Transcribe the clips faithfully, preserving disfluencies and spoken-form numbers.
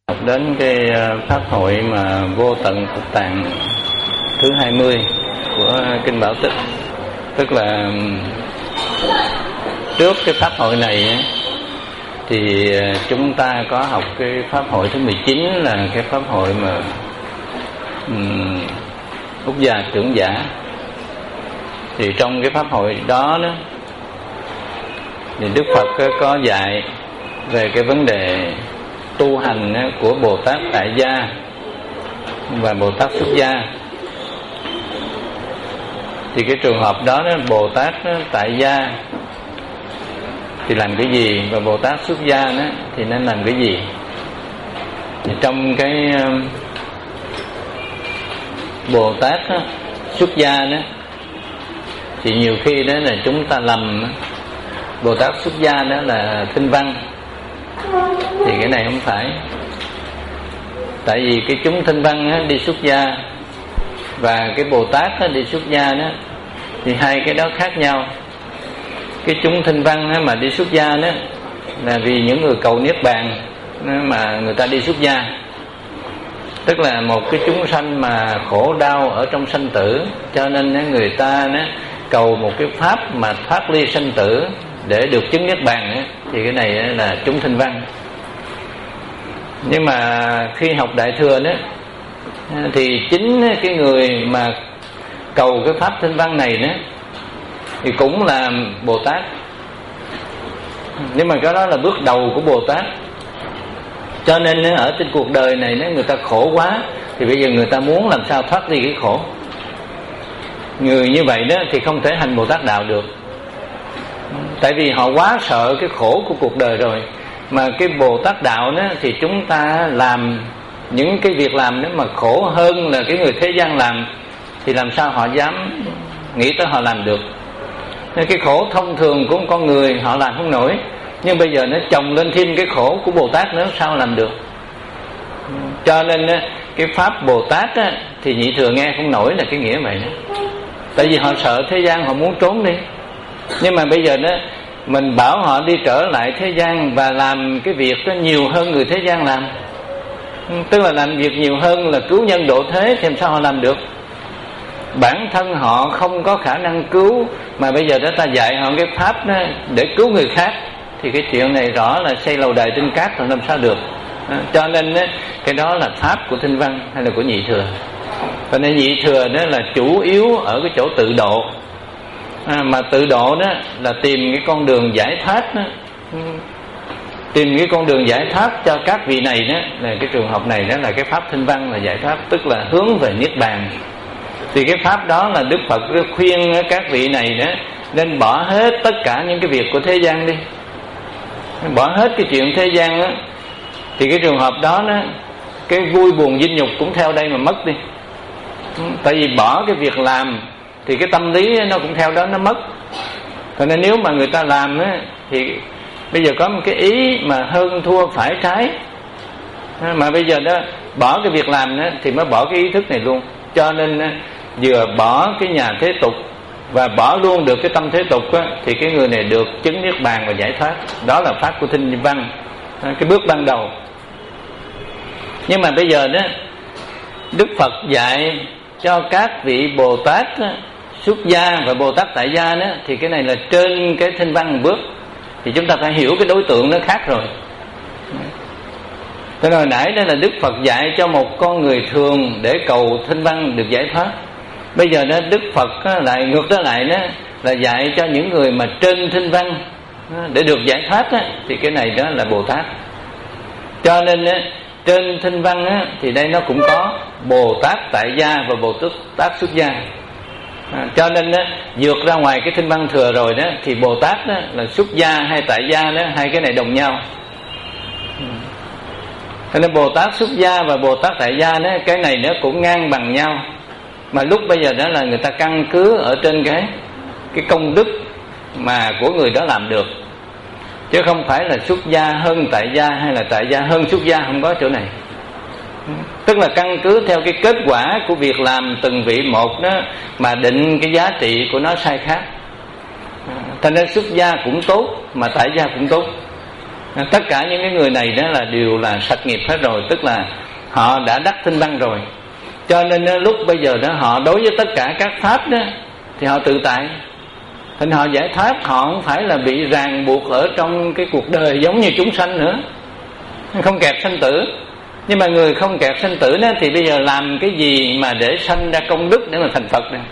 Học đến cái pháp hội mà vô tận Phật tạng thứ hai mươi của Kinh Bảo Tích. Tức là trước cái pháp hội này thì chúng ta có học cái pháp hội thứ mười chín là cái pháp hội mà um, Úc Già Trưởng Giả. Thì trong cái pháp hội đó đó thì Đức Phật có dạy về cái vấn đề tu hành của Bồ Tát Tại Gia và Bồ Tát Xuất Gia. Thì cái trường hợp đó, đó Bồ Tát Tại Gia thì làm cái gì, và Bồ Tát Xuất Gia đó thì nên làm cái gì? Thì trong cái Bồ Tát đó, Xuất Gia đó thì nhiều khi đó là chúng ta lầm Bồ Tát Xuất Gia đó là Tinh Văn. Thì cái này không phải. Tại vì cái chúng Tinh Văn á, đi xuất gia và cái Bồ Tát á, đi xuất gia đó thì hai cái đó khác nhau. Cái chúng Tinh Văn á, mà đi xuất gia đó là vì những người cầu Niết Bàn mà người ta đi xuất gia. Tức là một cái chúng sanh mà khổ đau ở trong sanh tử, cho nên người ta đó, cầu một cái pháp mà thoát ly sanh tử để được chứng Niết Bàn ấy, thì cái này là chúng Tinh Văn. Nhưng mà khi học Đại Thừa đó thì chính cái người mà cầu cái pháp Tinh Văn này đó thì cũng là Bồ Tát. Nhưng mà cái đó là bước đầu của Bồ Tát. Cho nên ở trên cuộc đời này nếu người ta khổ quá thì bây giờ người ta muốn làm sao thoát đi cái khổ. Người như vậy đó thì không thể hành Bồ Tát Đạo được. Tại vì họ quá sợ cái khổ của cuộc đời rồi. Mà cái Bồ Tát Đạo đó thì chúng ta làm những cái việc làm đó mà khổ hơn là cái người thế gian làm, thì làm sao họ dám nghĩ tới họ làm được. Nên cái khổ thông thường của con người họ làm không nổi, nhưng bây giờ nó chồng lên thêm cái khổ của Bồ Tát nữa, sao làm được. Cho nên cái pháp Bồ Tát á, thì Nhị Thừa nghe không nổi là cái nghĩa vậy đó. Tại vì họ sợ thế gian, họ muốn trốn đi. Nhưng mà bây giờ đó mình bảo họ đi trở lại thế gian và làm cái việc đó nhiều hơn người thế gian làm, tức là làm việc nhiều hơn là cứu nhân độ thế, thì làm sao họ làm được? Bản thân họ không có khả năng cứu, mà bây giờ đó ta dạy họ cái pháp đó để cứu người khác, thì cái chuyện này rõ là xây lầu đài trên cát rồi, làm sao được. Cho nên cái đó là pháp của Tinh Văn hay là của Nhị Thừa. Cho nên Nhị Thừa đó là chủ yếu ở cái chỗ tự độ. À, mà tự độ đó là tìm cái con đường giải thoát đó. Tìm cái con đường giải thoát cho các vị này đó, là cái trường hợp này đó là cái pháp Tinh Văn là giải thoát, tức là hướng về Niết Bàn. Thì cái pháp đó là Đức Phật khuyên các vị này đó nên bỏ hết tất cả những cái việc của thế gian đi, bỏ hết cái chuyện thế gian đó. Thì cái trường hợp đó đó, cái vui buồn vinh nhục cũng theo đây mà mất đi. Tại vì bỏ cái việc làm thì cái tâm lý nó cũng theo đó nó mất. Cho nên nếu mà người ta làm á, thì bây giờ có một cái ý mà hơn thua phải trái, mà bây giờ đó bỏ cái việc làm đó, thì mới bỏ cái ý thức này luôn. Cho nên vừa bỏ cái nhà thế tục và bỏ luôn được cái tâm thế tục á, thì cái người này được chứng Niết Bàn và giải thoát. Đó là pháp của Tinh Văn, cái bước ban đầu. Nhưng mà bây giờ đó Đức Phật dạy cho các vị Bồ Tát đó, Xuất Gia và Bồ Tát Tại Gia đó, thì cái này là trên cái Tinh Văn một bước. Thì chúng ta phải hiểu cái đối tượng nó khác rồi. Thế hồi nãy đó là Đức Phật dạy cho một con người thường để cầu Tinh Văn được giải thoát. Bây giờ đó Đức Phật đó, lại ngược trở lại đó là dạy cho những người mà trên Tinh Văn đó, để được giải thoát đó, thì cái này đó là Bồ Tát. Cho nên đó, trên Tinh Văn á, thì đây nó cũng có Bồ Tát Tại Gia và Bồ Tát Xuất Gia. À, cho nên đó, vượt ra ngoài cái Tinh Văn thừa rồi đó, thì Bồ Tát đó, là Xuất Gia hay Tại Gia đó, hai cái này đồng nhau. Cho nên Bồ Tát Xuất Gia và Bồ Tát Tại Gia đó, cái này nó cũng ngang bằng nhau. Mà lúc bây giờ đó là người ta căn cứ ở trên cái cái công đức mà của người đó làm được, chứ không phải là Xuất Gia hơn Tại Gia hay là Tại Gia hơn Xuất Gia, không có chỗ này. Tức là căn cứ theo cái kết quả của việc làm từng vị một đó mà định cái giá trị của nó sai khác. Thành ra Xuất Gia cũng tốt mà Tại Gia cũng tốt. Tất cả những cái người này đó là đều là sạch nghiệp hết rồi, tức là họ đã đắc thinh văn rồi. Cho nên lúc bây giờ đó họ đối với tất cả các pháp đó thì họ tự tại, thành họ giải thoát, họ không phải là bị ràng buộc ở trong cái cuộc đời giống như chúng sanh nữa, không kẹt sanh tử. Nhưng mà người không kẹt sanh tử đó thì bây giờ làm cái gì mà để sanh ra công đức để mà thành Phật này?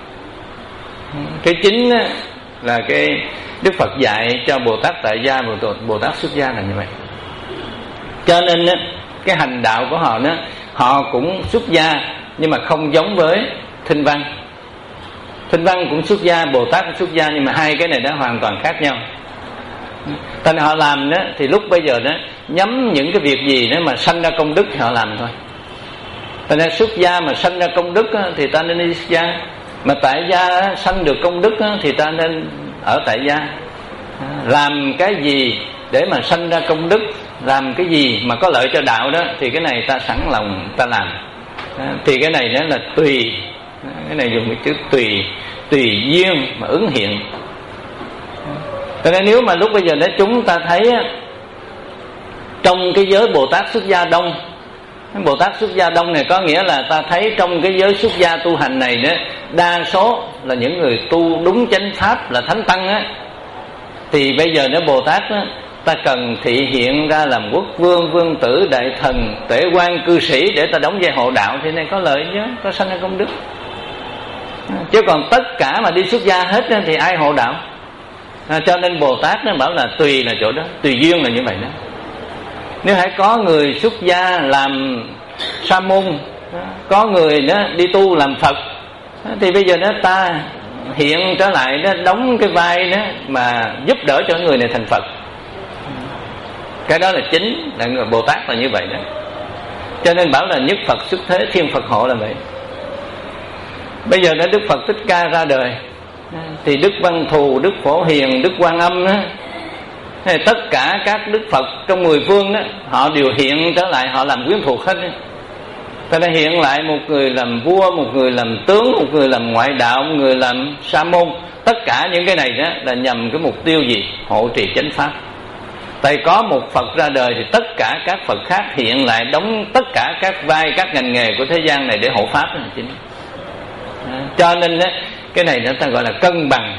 Cái chính đó là cái Đức Phật dạy cho Bồ Tát tại gia, Bồ Tát xuất gia là như vậy. Cho nên đó, cái hành đạo của họ đó, họ cũng xuất gia nhưng mà không giống với thinh văn. Thinh văn cũng xuất gia, Bồ Tát cũng xuất gia, nhưng mà hai cái này đó hoàn toàn khác nhau. Thành họ làm đó thì lúc bây giờ đó nhắm những cái việc gì đó mà sanh ra công đức thì họ làm thôi. Thành ra xuất gia mà sanh ra công đức đó, thì ta nên đi xuất gia. Mà tại gia sanh được công đức đó, thì ta nên ở tại gia. Làm cái gì để mà sanh ra công đức, làm cái gì mà có lợi cho đạo đó, thì cái này ta sẵn lòng ta làm. Thì cái này đó là tùy, cái này dùng cái chữ tùy, tùy duyên mà ứng hiện. Cho nên nếu mà lúc bây giờ đó chúng ta thấy trong cái giới Bồ Tát xuất gia đông, Bồ Tát xuất gia đông này có nghĩa là ta thấy trong cái giới xuất gia tu hành này đó, đa số là những người tu đúng chánh pháp, là thánh tăng á, thì bây giờ đó Bồ Tát đó, ta cần thị hiện ra làm quốc vương, vương tử, đại thần, tể quan, cư sĩ để ta đóng vai hộ đạo, thì này có lợi chứ, có sanh ra công đức. Chứ còn tất cả mà đi xuất gia hết đó, thì ai hộ đạo? À, cho nên Bồ Tát nó bảo là tùy là chỗ đó, tùy duyên là như vậy đó. Nếu hãy có người xuất gia làm sa môn, có người đó đi tu làm Phật, thì bây giờ đó ta hiện trở lại đó, đóng cái vai đó mà giúp đỡ cho người này thành Phật. Cái đó là chính, là người Bồ Tát là như vậy đó. Cho nên bảo là nhất Phật xuất thế, thiên Phật hộ là vậy. Bây giờ đó Đức Phật Thích Ca ra đời, thì Đức Văn Thù, Đức Phổ Hiền, Đức Quan Âm đó, tất cả các Đức Phật trong mười phương đó, họ đều hiện trở lại, họ làm quyến thuộc hết. Ta đã hiện lại một người làm vua, một người làm tướng, một người làm ngoại đạo, một người làm sa môn. Tất cả những cái này đó là nhằm cái mục tiêu gì? Hộ trì chánh pháp. Tại có một Phật ra đời thì tất cả các Phật khác hiện lại đóng tất cả các vai, các ngành nghề của thế gian này để hộ pháp đó chính. Cho nên đó, cái này nó ta gọi là cân bằng.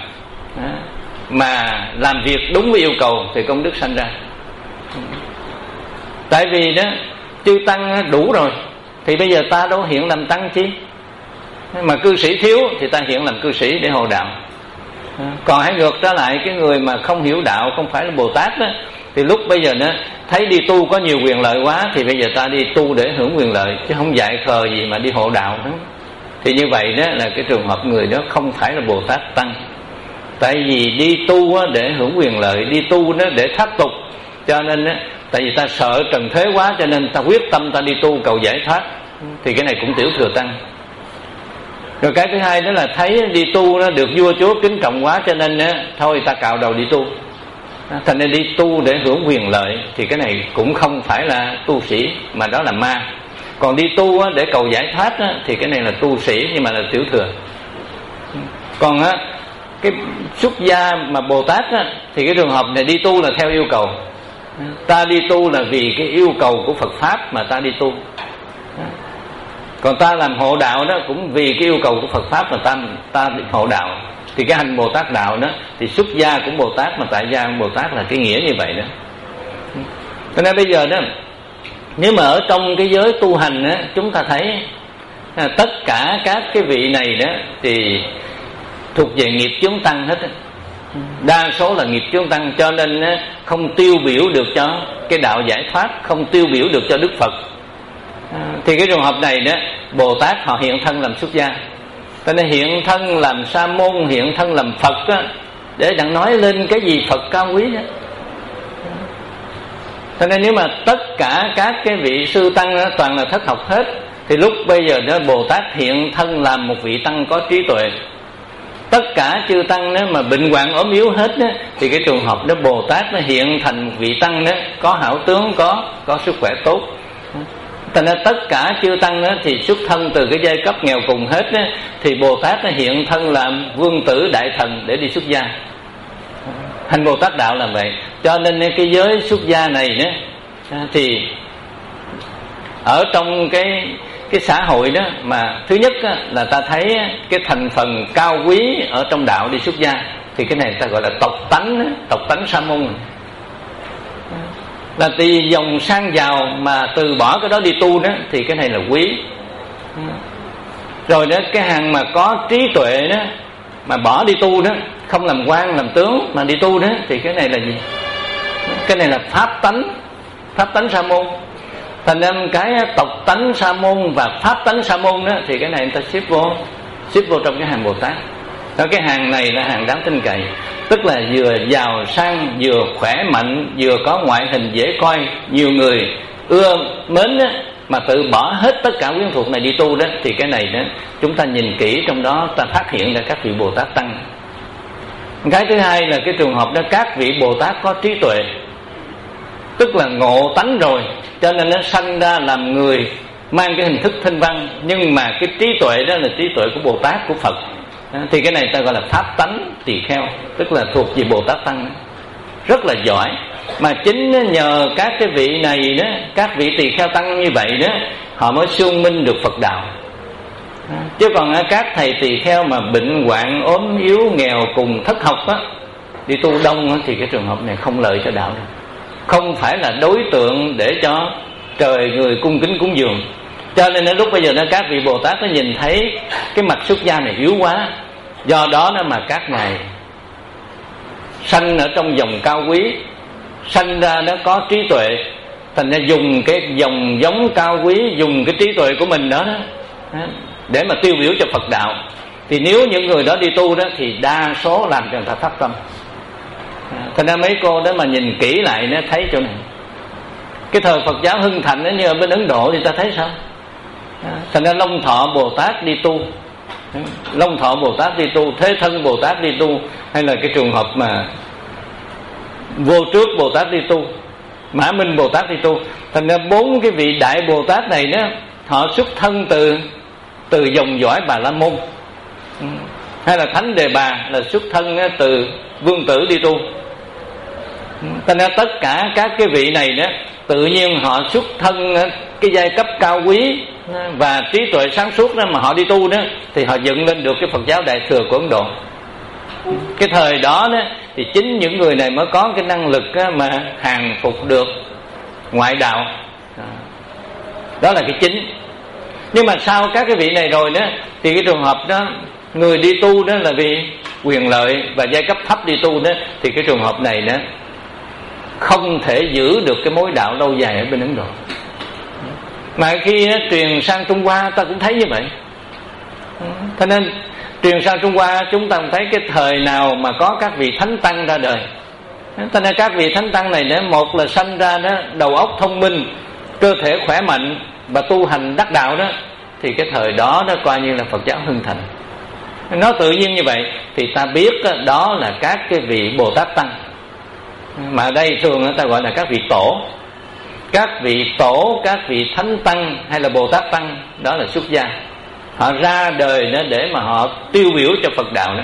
Mà làm việc đúng với yêu cầu thì công đức sanh ra. Tại vì đó chư tăng đủ rồi thì bây giờ ta đâu hiện làm tăng chi. Mà cư sĩ thiếu thì ta hiện làm cư sĩ để hộ đạo. Còn hãy ngược trở lại cái người mà không hiểu đạo, không phải là Bồ Tát đó, thì lúc bây giờ nó thấy đi tu có nhiều quyền lợi quá, thì bây giờ ta đi tu để hưởng quyền lợi, chứ không dạy khờ gì mà đi hộ đạo đó. Thì như vậy đó là cái trường hợp người đó không phải là Bồ Tát tăng. Tại vì đi tu để hưởng quyền lợi, đi tu để thoát tục, cho nên tại vì ta sợ trần thế quá, cho nên ta quyết tâm ta đi tu cầu giải thoát, thì cái này cũng tiểu thừa tăng. Rồi cái thứ hai đó là thấy đi tu nó được vua chúa kính trọng quá, cho nên thôi ta cạo đầu đi tu. Thành nên đi tu để hưởng quyền lợi, thì cái này cũng không phải là tu sĩ, mà đó là ma. Còn đi tu để cầu giải thoát thì cái này là tu sĩ, nhưng mà là tiểu thừa. Còn cái xuất gia mà Bồ Tát thì cái trường hợp này đi tu là theo yêu cầu. Ta đi tu là vì cái yêu cầu của Phật Pháp mà ta đi tu. Còn ta làm hộ đạo đó cũng vì cái yêu cầu của Phật Pháp mà ta, ta đi hộ đạo. Thì cái hành Bồ Tát đạo đó, thì xuất gia của Bồ Tát mà tại gia của Bồ Tát là cái nghĩa như vậy đó. Cho nên bây giờ đó, nếu mà ở trong cái giới tu hành đó, chúng ta thấy tất cả các cái vị này đó thì thuộc về nghiệp chướng tăng hết. Đa số là nghiệp chướng tăng, cho nên không tiêu biểu được cho cái đạo giải thoát, không tiêu biểu được cho Đức Phật. Thì cái trường hợp này đó, Bồ Tát họ hiện thân làm xuất gia, cho nên hiện thân làm sa môn, hiện thân làm Phật đó, để đặng nói lên cái gì Phật cao quý đó. Cho nên nếu mà tất cả các cái vị sư tăng đó, toàn là thất học hết, thì lúc bây giờ đó Bồ Tát hiện thân làm một vị tăng có trí tuệ. Tất cả chư tăng đó mà bệnh hoạn ốm yếu hết đó, thì cái trường hợp đó Bồ Tát nó hiện thành một vị tăng đó có hảo tướng, có có sức khỏe tốt. Thành ra tất cả chư tăng đó thì xuất thân từ cái giai cấp nghèo cùng hết đó, thì Bồ Tát nó hiện thân làm vương tử đại thần để đi xuất gia. Hành Bồ Tát đạo là vậy. Cho nên cái giới xuất gia này đó, thì ở trong cái cái xã hội đó, mà thứ nhất á, là ta thấy cái thành phần cao quý ở trong đạo đi xuất gia, thì cái này ta gọi là tộc tánh, tộc tánh sa môn, là từ dòng sang giàu mà từ bỏ cái đó đi tu đó, thì cái này là quý. Rồi đó, cái hàng mà có trí tuệ đó mà bỏ đi tu đó, không làm quan làm tướng mà đi tu đó, thì cái này là gì? Cái này là pháp tánh, pháp tánh sa môn. Thành ra cái tộc tánh sa môn và pháp tánh sa môn đó, thì cái này người ta xếp vô xếp vô trong cái hàng Bồ Tát. Đó, cái hàng này là hàng đáng tin cậy, tức là vừa giàu sang, vừa khỏe mạnh, vừa có ngoại hình dễ coi, nhiều người ưa mến đó, mà tự bỏ hết tất cả quyến thuộc này đi tu đó, thì cái này đó chúng ta nhìn kỹ trong đó ta phát hiện ra các vị Bồ Tát tăng. Cái thứ hai là cái trường hợp đó các vị Bồ Tát có trí tuệ, tức là ngộ tánh rồi, cho nên nó sanh ra làm người mang cái hình thức thinh văn, nhưng mà cái trí tuệ đó là trí tuệ của Bồ Tát, của Phật. Thì cái này ta gọi là pháp tánh tỳ kheo, tức là thuộc về Bồ Tát tăng, rất là giỏi. Mà chính nhờ các cái vị này đó, các vị tỳ kheo tăng như vậy đó, họ mới xương minh được Phật đạo. Chứ còn các thầy tỳ kheo mà bệnh hoạn, ốm yếu, nghèo cùng thất học á, đi tu đông thì cái trường hợp này không lợi cho đạo đâu, không phải là đối tượng để cho trời người cung kính cúng dường. Cho nên đến lúc bây giờ đó các vị Bồ Tát nó nhìn thấy cái mặt xuất gia này yếu quá, do đó nó mà các ngài sanh ở trong dòng cao quý, sanh ra nó có trí tuệ, thành ra dùng cái dòng giống cao quý, dùng cái trí tuệ của mình đó, đó để mà tiêu biểu cho Phật đạo. Thì nếu những người đó đi tu đó thì đa số làm cho người ta phát tâm. Thành ra mấy cô đó mà nhìn kỹ lại nó thấy chỗ này, cái thời Phật giáo hưng thịnh đó, như ở bên Ấn Độ thì ta thấy sao? Thành ra Long Thọ Bồ Tát đi tu, Long Thọ Bồ Tát đi tu, Thế Thân Bồ Tát đi tu, hay là cái trường hợp mà Vô Trước Bồ Tát đi tu, Mã Minh Bồ Tát đi tu. Thành ra bốn cái vị đại Bồ Tát này đó, họ xuất thân từ từ dòng dõi Bà La Môn. Hay là Thánh Đề Bà là xuất thân từ vương tử đi tu. Thành ra tất cả các cái vị này đó, tự nhiên họ xuất thân cái giai cấp cao quý và trí tuệ sáng suốt đó, mà họ đi tu đó thì họ dựng lên được cái Phật giáo Đại Thừa của Ấn Độ. Cái thời đó đó thì chính những người này mới có cái năng lực mà hàng phục được ngoại đạo. Đó là cái chính. Nhưng mà sau các cái vị này rồi đó, thì cái trường hợp đó, người đi tu đó là vì quyền lợi và giai cấp thấp đi tu đó, thì cái trường hợp này đó không thể giữ được cái mối đạo lâu dài ở bên Ấn Độ. Mà khi đó, truyền sang Trung Hoa ta cũng thấy như vậy. Cho nên truyền sang Trung Hoa chúng ta cũng thấy cái thời nào mà có các vị thánh tăng ra đời. Cho nên các vị thánh tăng này đó, một là sanh ra đó đầu óc thông minh, cơ thể khỏe mạnh và tu hành đắc đạo đó, thì cái thời đó đó coi như là Phật giáo hưng thịnh. Nó tự nhiên như vậy thì ta biết đó là các cái vị Bồ Tát tăng. Mà ở đây thường ta gọi là các vị tổ. Các vị tổ, các vị thánh tăng hay là Bồ Tát tăng, đó là xuất gia. Họ ra đời đó để mà họ tiêu biểu cho Phật đạo đó.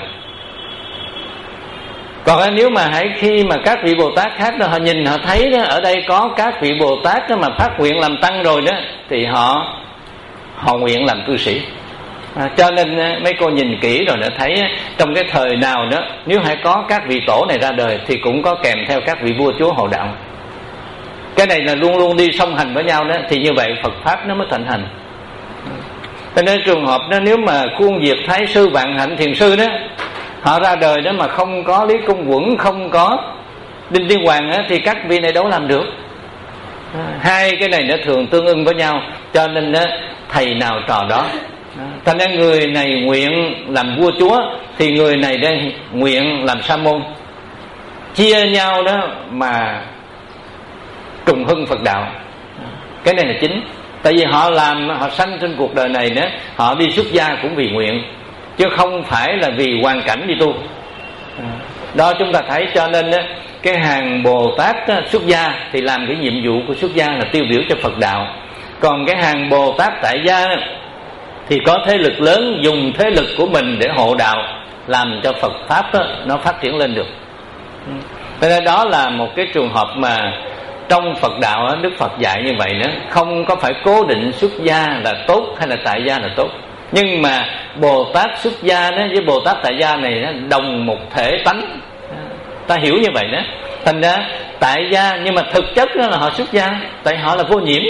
Còn nếu mà hãy khi mà các vị Bồ Tát khác đó, họ nhìn họ thấy đó, ở đây có các vị Bồ Tát đó mà phát nguyện làm tăng rồi đó, thì họ họ nguyện làm cư sĩ. À, cho nên mấy cô nhìn kỹ rồi đã thấy trong cái thời nào đó, nếu hãy có các vị tổ này ra đời thì cũng có kèm theo các vị vua chúa hộ đạo. Cái này là luôn luôn đi song hành với nhau đó, thì như vậy Phật pháp nó mới thịnh hành. Cho nên trường hợp đó, nếu mà Khuôn Diệt Thái Sư, Vạn Hạnh Thiền Sư đó, họ ra đời đó mà không có Lý Công Uẩn, không có Đinh Tiên Hoàng đó, thì các vị này đâu làm được. Hai cái này nó thường tương ưng với nhau, cho nên đó, thầy nào trò đó. Thành ra người này nguyện làm vua chúa thì người này đây nguyện làm sa môn, chia nhau đó mà trùng hưng Phật đạo. Cái này là chính. Tại vì họ làm, họ sanh trên cuộc đời này đó, họ đi xuất gia cũng vì nguyện, chứ không phải là vì hoàn cảnh đi tu. Đó chúng ta thấy. Cho nên đó, cái hàng Bồ Tát đó, xuất gia thì làm cái nhiệm vụ của xuất gia là tiêu biểu cho Phật đạo. Còn cái hàng Bồ Tát tại gia đó, thì có thế lực lớn, dùng thế lực của mình để hộ đạo, làm cho Phật pháp đó, nó phát triển lên được. Thế nên đó là một cái trường hợp mà trong Phật đạo đó, Đức Phật dạy như vậy đó, không có phải cố định xuất gia là tốt hay là tại gia là tốt. Nhưng mà Bồ Tát xuất gia đó với Bồ Tát tại gia này nó đồng một thể tánh, ta hiểu như vậy đó. Thành ra tại gia nhưng mà thực chất đó là họ xuất gia, tại họ là vô nhiễm.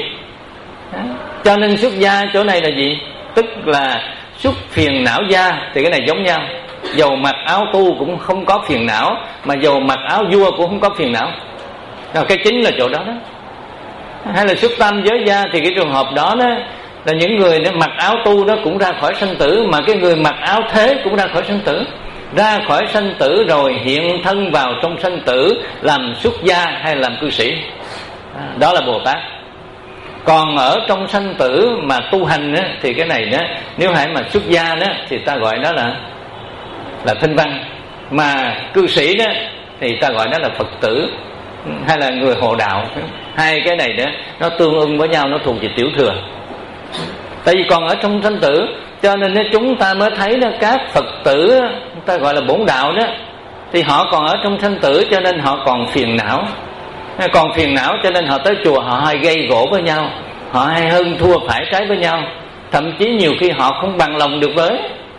Cho nên xuất gia chỗ này là gì? Tức là xuất phiền não gia, thì cái này giống nhau. Dầu mặc áo tu cũng không có phiền não, mà dầu mặc áo vua cũng không có phiền não. Rồi cái chính là chỗ đó đó. Hay là xuất tam giới gia, thì cái trường hợp đó đó là những người nó mặc áo tu đó cũng ra khỏi sanh tử, mà cái người mặc áo thế cũng ra khỏi sanh tử. Ra khỏi sanh tử rồi hiện thân vào trong sanh tử, làm xuất gia hay làm cư sĩ, đó là Bồ Tát. Còn ở trong sanh tử mà tu hành đó, thì cái này đó, nếu hãy mà xuất gia đó thì ta gọi đó là là thanh văn, mà cư sĩ đó thì ta gọi đó là Phật tử hay là người hộ đạo. Hai cái này đó nó tương ưng với nhau, nó thuộc về tiểu thừa. Tại vì còn ở trong sanh tử, cho nên chúng ta mới thấy đó, các Phật tử ta gọi là bổn đạo đó, thì họ còn ở trong sanh tử, cho nên họ còn phiền não. Còn phiền não cho nên họ tới chùa họ hay gây gỗ với nhau, họ hay hơn thua phải trái với nhau. Thậm chí nhiều khi họ không bằng lòng được với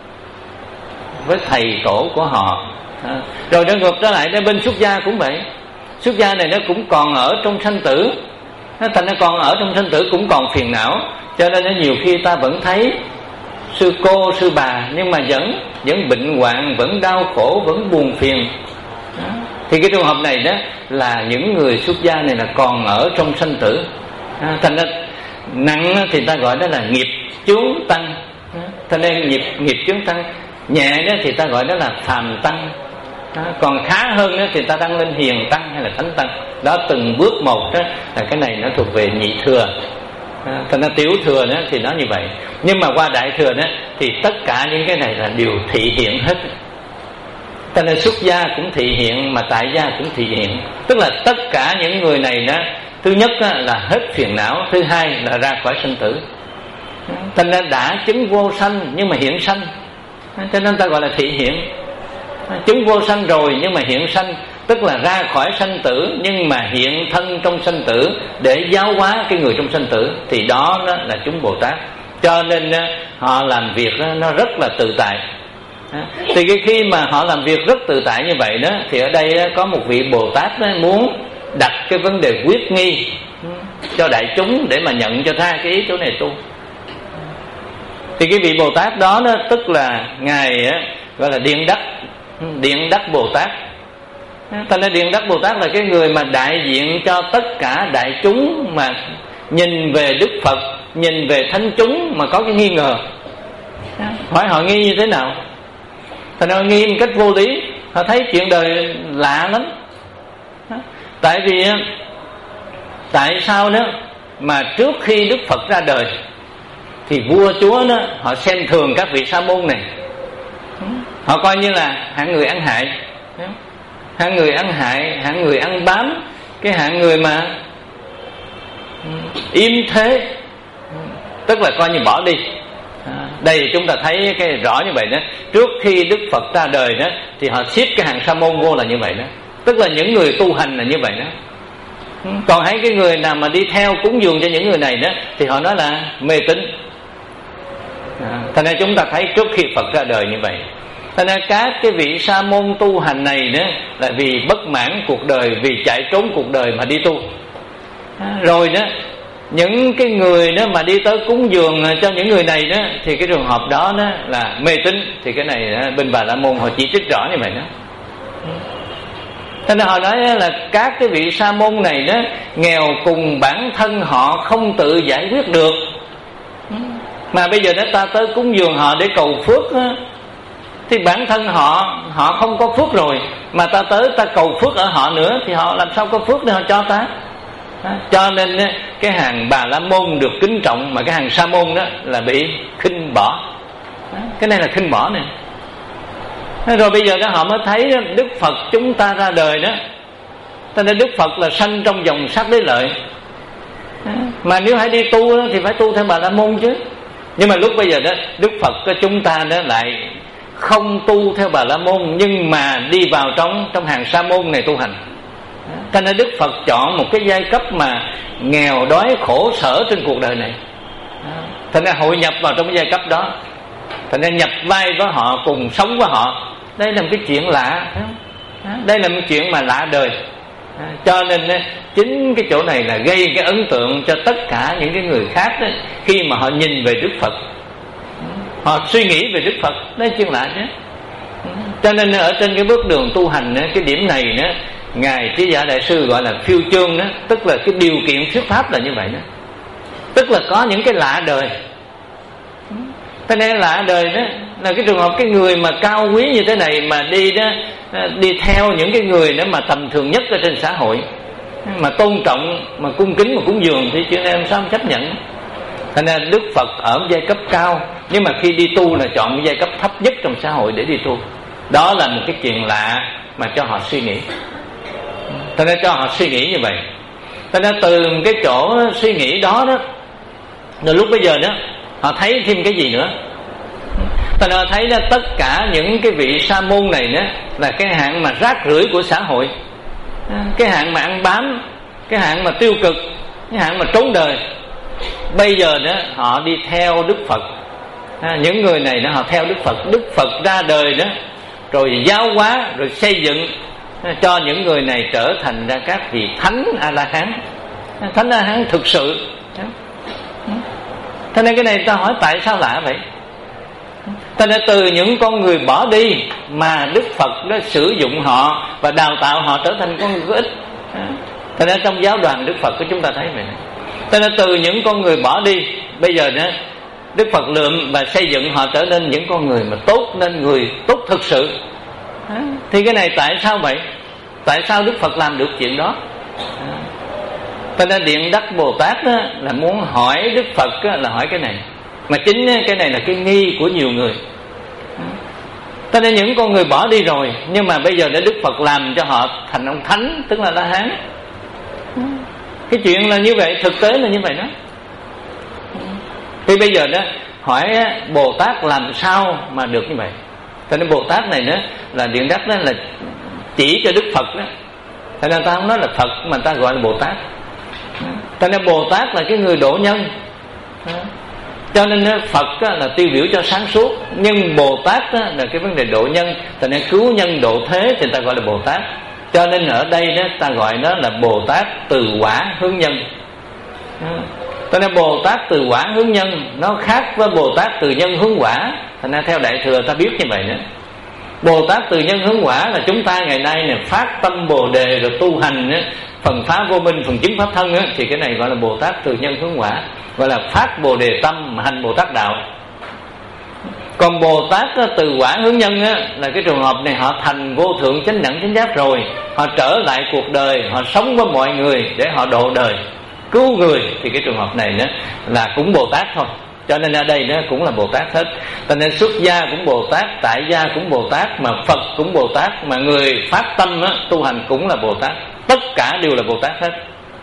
với thầy tổ của họ. À, rồi nó ngược trở lại đến bên xuất gia cũng vậy. Xuất gia này nó cũng còn ở trong sanh tử, nó thành nó còn ở trong sanh tử cũng còn phiền não. Cho nên nó nhiều khi ta vẫn thấy sư cô sư bà nhưng mà vẫn vẫn bệnh hoạn, vẫn đau khổ, vẫn buồn phiền. Đó. Thì cái trường hợp này đó là những người xuất gia này là còn ở trong sanh tử. À, thành ra nặng thì ta gọi đó là nghiệp chướng tăng. À, thành nên nghiệp nghiệp chướng tăng, nhẹ đó thì ta gọi đó là phàm tăng. À, còn khá hơn đó thì ta tăng lên hiền tăng hay là thánh tăng. Đó từng bước một đó là cái này nó thuộc về nhị thừa. À, thành ra tiểu thừa đó thì nó như vậy. Nhưng mà qua đại thừa đó thì tất cả những cái này là đều thị hiện hết. Cho nên xuất gia cũng thị hiện, mà tại gia cũng thị hiện. Tức là tất cả những người này đó, thứ nhất là hết phiền não, thứ hai là ra khỏi sanh tử. Cho nên đã chứng vô sanh nhưng mà hiện sanh, cho nên ta gọi là thị hiện. Chứng vô sanh rồi nhưng mà hiện sanh, tức là ra khỏi sanh tử nhưng mà hiện thân trong sanh tử để giáo hóa cái người trong sanh tử, thì đó, đó là chúng Bồ Tát. Cho nên họ làm việc nó rất là tự tại. Thì cái khi mà họ làm việc rất tự tại như vậy đó, thì ở đây có một vị Bồ Tát muốn đặt cái vấn đề quyết nghi cho đại chúng để mà nhận cho tha cái ý chỗ này tu. Thì cái vị Bồ Tát đó, đó tức là ngài gọi là Điện Đắc, Điện Đắc Bồ Tát. Thành ra Điện Đắc Bồ Tát là cái người mà đại diện cho tất cả đại chúng mà nhìn về Đức Phật, nhìn về thánh chúng mà có cái nghi ngờ. Hỏi họ nghi như thế nào? Thành ra nghi một cách vô lý, họ thấy chuyện đời lạ lắm. Tại vì tại sao đó mà trước khi Đức Phật ra đời thì vua chúa đó họ xem thường các vị sa môn này, họ coi như là hạng người ăn hại, hạng người ăn hại, hạng người ăn bám, cái hạng người mà im thế, tức là coi như bỏ đi. Đây chúng ta thấy cái rõ như vậy đó. Trước khi Đức Phật ra đời đó thì họ xếp cái hàng sa môn vô là như vậy đó, tức là những người tu hành là như vậy đó. Còn hãy cái người nào mà đi theo cúng dường cho những người này đó thì họ nói là mê tín. À, thành ra chúng ta thấy trước khi Phật ra đời như vậy. Thành ra các cái vị sa môn tu hành này đó là vì bất mãn cuộc đời, vì chạy trốn cuộc đời mà đi tu. À, rồi đó những cái người đó mà đi tới cúng dường cho những người này đó thì cái trường hợp đó, đó là mê tín. Thì cái này đó, bên Bà La Môn họ chỉ trích rõ như vậy đó. Thế nên họ nói là các cái vị sa môn này đó nghèo cùng bản thân họ không tự giải quyết được, mà bây giờ đó ta tới cúng dường họ để cầu phước đó, thì bản thân họ họ không có phước rồi, mà ta tới ta cầu phước ở họ nữa thì họ làm sao có phước để họ cho ta. Cho nên cái hàng Bà La Môn được kính trọng, mà cái hàng sa môn đó là bị khinh bỏ. Cái này là khinh bỏ nè. Rồi bây giờ đó họ mới thấy đó, Đức Phật chúng ta ra đời đó, cho nên Đức Phật là sanh trong dòng sắc đế lợi. Mà nếu hãy đi tu đó, thì phải tu theo Bà La Môn chứ. Nhưng mà lúc bây giờ đó Đức Phật của chúng ta đó lại không tu theo Bà La Môn nhưng mà đi vào trong trong hàng sa môn này tu hành. Cho nên Đức Phật chọn một cái giai cấp mà nghèo đói khổ sở trên cuộc đời này, thành ra hội nhập vào trong cái giai cấp đó, thành ra nhập vai với họ, cùng sống với họ. Đây là một cái chuyện lạ, đây là một chuyện mà lạ đời. Cho nên chính cái chỗ này là gây cái ấn tượng cho tất cả những cái người khác đó, khi mà họ nhìn về Đức Phật, họ suy nghĩ về Đức Phật. Đấy chuyện lạ chứ. Cho nên ở trên cái bước đường tu hành, cái điểm này đó, Ngài Trí Giả Đại Sư gọi là phiêu chương đó, tức là cái điều kiện thuyết pháp là như vậy đó. Tức là có những cái lạ đời. Thế nên lạ đời đó là cái trường hợp cái người mà cao quý như thế này mà đi đó, đi theo những cái người đó mà tầm thường nhất ở trên xã hội, mà tôn trọng, mà cung kính, mà cúng dường, thì chuyện này làm sao chấp nhận. Thành ra Đức Phật ở giai cấp cao, nhưng mà khi đi tu là chọn cái giai cấp thấp nhất trong xã hội để đi tu. Đó là một cái chuyện lạ mà cho họ suy nghĩ. Thành ra cho họ suy nghĩ như vậy. Thành ra từ cái chỗ suy nghĩ đó đó, rồi lúc bây giờ đó họ thấy thêm cái gì nữa. Thành ra thấy đó, tất cả những cái vị sa môn này đó là cái hạng mà rác rưởi của xã hội, cái hạng mà ăn bám, cái hạng mà tiêu cực, cái hạng mà trốn đời. Bây giờ đó họ đi theo Đức Phật. À, những người này đó họ theo Đức Phật. Đức Phật ra đời đó, rồi giáo hóa, rồi xây dựng cho những người này trở thành ra các vị thánh A-la-hán, thánh A-la-hán thực sự. Thế nên cái này ta hỏi tại sao lạ vậy? Thế nên từ những con người bỏ đi mà Đức Phật đã sử dụng họ và đào tạo họ trở thành con người có ích. Thế nên trong giáo đoàn Đức Phật của chúng ta thấy vậy. Thế nên từ những con người bỏ đi, bây giờ đó Đức Phật lượm và xây dựng họ trở nên những con người mà tốt, nên người tốt thực sự. Thì cái này tại sao vậy? Tại sao Đức Phật làm được chuyện đó? Cho nên Điện Đắc Bồ Tát đó, là muốn hỏi Đức Phật đó, là hỏi cái này. Mà chính cái này là cái nghi của nhiều người. Cho nên những con người bỏ đi rồi, nhưng mà bây giờ để Đức Phật làm cho họ thành ông Thánh, tức là La Hán. Cái chuyện là như vậy, thực tế là như vậy đó. Thì bây giờ đó hỏi Bồ Tát làm sao mà được như vậy. Cho nên Bồ Tát này đó là Điện Đắc đó là chỉ cho Đức Phật đó. Cho nên ta không nói là Phật mà ta gọi là Bồ Tát. Cho nên Bồ Tát là cái người độ nhân. Cho nên Phật là tiêu biểu cho sáng suốt, nhưng Bồ Tát là cái vấn đề độ nhân. Cho nên cứu nhân độ thế thì ta gọi là Bồ Tát. Cho nên ở đây đó ta gọi nó là Bồ Tát từ quả hướng nhân. Cho nên Bồ Tát từ quả hướng nhân nó khác với Bồ Tát từ nhân hướng quả. Thành ra theo Đại Thừa ta biết như vậy nữa. Bồ Tát từ nhân hướng quả là chúng ta ngày nay này phát tâm Bồ Đề rồi tu hành á, phần phá vô minh, phần chứng pháp thân á, thì cái này gọi là Bồ Tát từ nhân hướng quả, gọi là phát Bồ Đề tâm mà hành Bồ Tát đạo. Còn Bồ Tát á, từ quả hướng nhân á, là cái trường hợp này họ thành vô thượng chánh đẳng chánh giác rồi, họ trở lại cuộc đời, họ sống với mọi người để họ độ đời, cứu người. Thì cái trường hợp này đó là cũng Bồ Tát thôi. Cho nên ở đây nó cũng là Bồ Tát hết. Cho nên xuất gia cũng Bồ Tát, tại gia cũng Bồ Tát, mà Phật cũng Bồ Tát, mà người phát tâm á, tu hành cũng là Bồ Tát. Tất cả đều là Bồ Tát hết.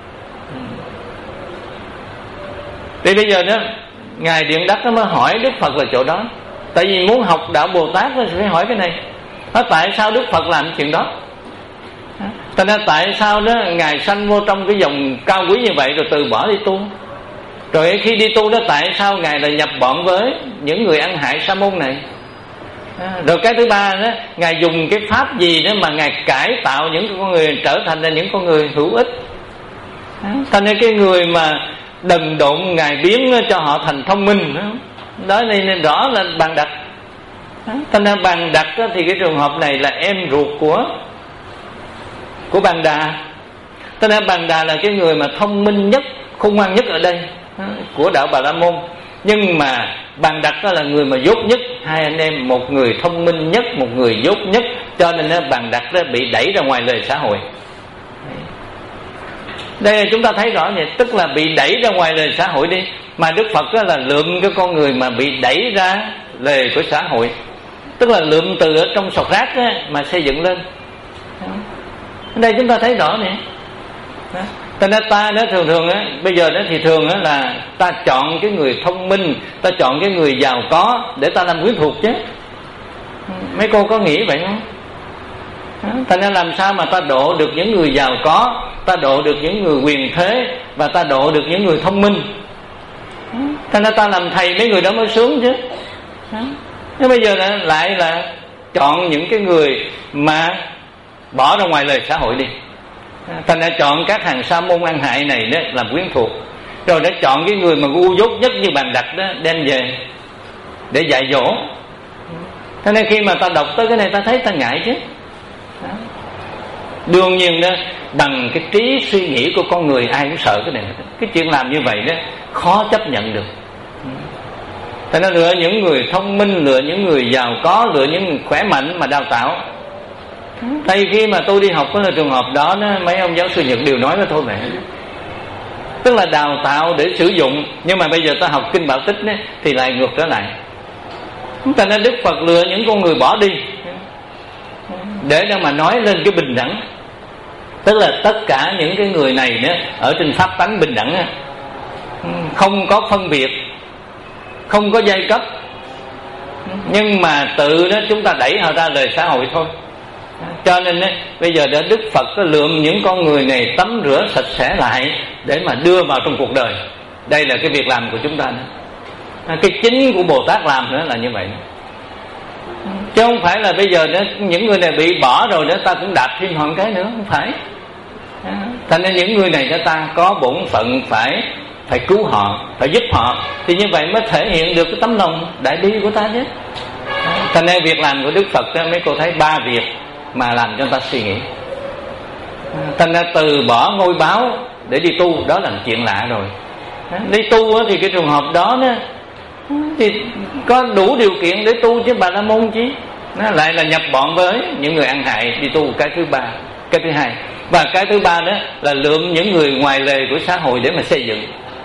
Thì bây giờ đó Ngài Điện Đắc nó mới hỏi Đức Phật là chỗ đó. Tại vì muốn học đạo Bồ Tát thì phải hỏi cái này. Nó tại sao Đức Phật làm chuyện đó? Cho nên tại sao đó Ngài sanh vô trong cái dòng cao quý như vậy rồi từ bỏ đi tu? Rồi khi đi tu đó tại sao Ngài lại nhập bọn với những người ăn hại sa môn này? À, rồi cái thứ ba đó, Ngài dùng cái pháp gì đó mà Ngài cải tạo những con người trở thành là những con người hữu ích. À, thành ra cái người mà đần độn Ngài biến cho họ thành thông minh đó, đó nên rõ là Bàn Đặc. À, thành ra Bàn Đặc đó, thì cái trường hợp này là em ruột của của Bàn Đà. Thành ra Bàn Đà là cái người mà thông minh nhất, khôn ngoan nhất ở đây của đạo Bà La Môn. Nhưng mà Bàn Đặc đó là người mà dốt nhất. Hai anh em, một người thông minh nhất, một người dốt nhất. Cho nên đó, Bàn Đặc đó bị đẩy ra ngoài lề xã hội. Đây chúng ta thấy rõ vậy. Tức là bị đẩy ra ngoài lề xã hội đi. Mà Đức Phật đó là lượm cái con người mà bị đẩy ra lề của xã hội. Tức là lượm từ ở trong sọt rác đó, mà xây dựng lên. Đây chúng ta thấy rõ nè. Cho nên ta đó thường thường á, bây giờ đó thì thường á là ta chọn cái người thông minh, ta chọn cái người giàu có để ta làm quyến thuộc chứ. Mấy cô có nghĩ vậy không? Thành ra làm sao mà ta độ được những người giàu có, ta độ được những người quyền thế, và ta độ được những người thông minh. Thành ra ta làm thầy mấy người đó mới sướng chứ. Thế bây giờ lại là chọn những cái người mà bỏ ra ngoài lời xã hội đi. Thành ra chọn các hàng sa môn ăn hại này đó làm quyến thuộc, rồi đã chọn cái người mà ngu dốt nhất như bàn đặt đó đem về để dạy dỗ. Thế nên khi mà ta đọc tới cái này ta thấy ta ngại chứ. Đương nhiên đó, bằng cái trí suy nghĩ của con người ai cũng sợ cái này. Cái chuyện làm như vậy đó khó chấp nhận được. Thế nên lựa những người thông minh, lựa những người giàu có, lựa những người khỏe mạnh mà đào tạo. Tại khi mà tôi đi học có là trường hợp đó, đó mấy ông giáo sư Nhật đều nói với tôi vậy. Tức là đào tạo để sử dụng, nhưng mà bây giờ ta học Kinh Bảo Tích đó, thì lại ngược trở lại. Thành ra Đức Phật lựa những con người bỏ đi để đâu mà nói lên cái bình đẳng. Tức là tất cả những cái người này đó, ở trên pháp tánh bình đẳng, không có phân biệt, không có giai cấp, nhưng mà tự đó chúng ta đẩy họ ra lời xã hội thôi. Cho nên đó, bây giờ đã Đức Phật có lượm những con người này tắm rửa sạch sẽ lại để mà đưa vào trong cuộc đời. Đây là cái việc làm của chúng ta đó. Cái chính của Bồ Tát làm nữa là như vậy. Chứ không phải là bây giờ đó, những người này bị bỏ rồi đó ta cũng đạp thêm họ một cái nữa, không phải. Thành nên những người này đó ta có bổn phận phải phải cứu họ, phải giúp họ, thì như vậy mới thể hiện được cái tấm lòng đại bi của ta chứ. Thành nên việc làm của Đức Phật đó, mấy cô thấy ba việc mà làm cho ta suy nghĩ. Thành ra từ bỏ ngôi báo để đi tu đó là chuyện lạ rồi. Đi tu thì cái trường hợp đó đó thì có đủ điều kiện để tu chứ Bà La Môn chứ. Nó lại là nhập bọn với những người ăn hại đi tu. Cái thứ ba, cái thứ hai, và cái thứ ba đó là lượm những người ngoài lề của xã hội để mà xây dựng.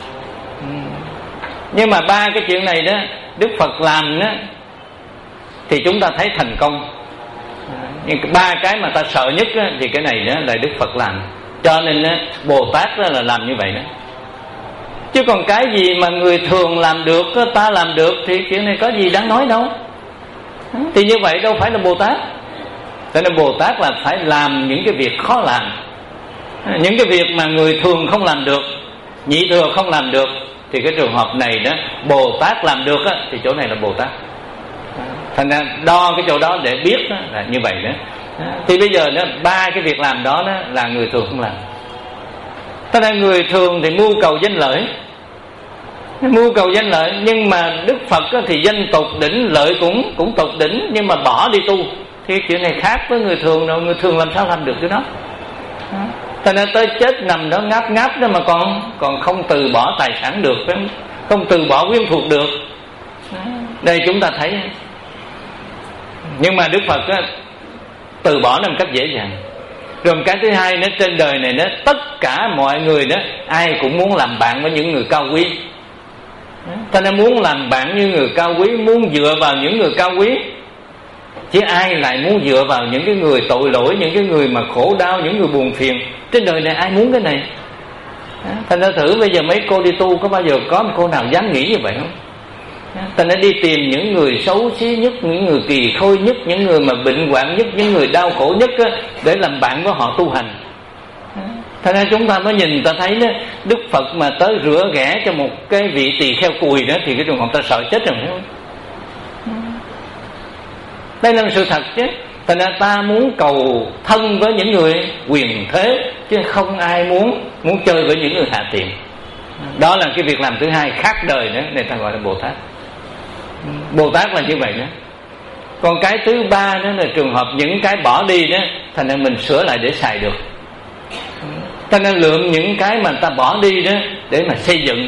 Nhưng mà ba cái chuyện này đó Đức Phật làm đó thì chúng ta thấy thành công. Nhưng ba cái mà ta sợ nhất đó, thì cái này đó là Đức Phật làm. Cho nên đó, Bồ Tát đó là làm như vậy đó. Chứ còn cái gì mà người thường làm được, ta làm được, thì chuyện này có gì đáng nói đâu. Thì như vậy đâu phải là Bồ Tát. Cho nên Bồ Tát là phải làm những cái việc khó làm, những cái việc mà người thường không làm được, nhị thừa không làm được. Thì cái trường hợp này đó Bồ Tát làm được á, thì chỗ này là Bồ Tát. Thành ra đo cái chỗ đó để biết đó, là như vậy đó. Thì bây giờ đó, ba cái việc làm đó, đó là người thường không làm. Thế nên người thường thì mưu cầu danh lợi, mưu cầu danh lợi, nhưng mà Đức Phật thì danh tột đỉnh, lợi cũng cũng tột đỉnh, nhưng mà bỏ đi tu. Thì chuyện này khác với người thường đâu. Người thường làm sao làm được cái đó. Thế nên tới chết nằm đó ngáp ngáp đó mà còn còn không từ bỏ tài sản được, không từ bỏ quyến thuộc được. Đây chúng ta thấy. Nhưng mà Đức Phật đó, từ bỏ nó một cách dễ dàng. Rồi cái thứ hai nó trên đời này đó, tất cả mọi người đó ai cũng muốn làm bạn với những người cao quý. Ta nên muốn làm bạn như người cao quý, muốn dựa vào những người cao quý. Chứ ai lại muốn dựa vào những cái người tội lỗi, những cái người mà khổ đau, những người buồn phiền. Trên đời này ai muốn cái này. Thành ra thử bây giờ mấy cô đi tu có bao giờ có một cô nào dám nghĩ như vậy không? Thành ra đi tìm những người xấu xí nhất, những người kỳ khôi nhất, những người mà bệnh hoạn nhất, những người đau khổ nhất á, để làm bạn với họ tu hành. Thành ra chúng ta mới nhìn ta thấy đó, Đức Phật mà tới rửa ghẻ cho một cái vị tỳ kheo cùi đó, thì cái trường hợp ta sợ chết rồi, phải không? Đây là sự thật chứ. Thành ra ta muốn cầu thân với những người quyền thế, chứ không ai muốn muốn chơi với những người hạ tiện. Đó là cái việc làm thứ hai khác đời nữa, nên ta gọi là Bồ Tát. Bồ Tát là như vậy đó. Còn cái thứ ba đó là trường hợp những cái bỏ đi đó, thành ra mình sửa lại để xài được. Ta nên lượm những cái mà ta bỏ đi đó để mà xây dựng.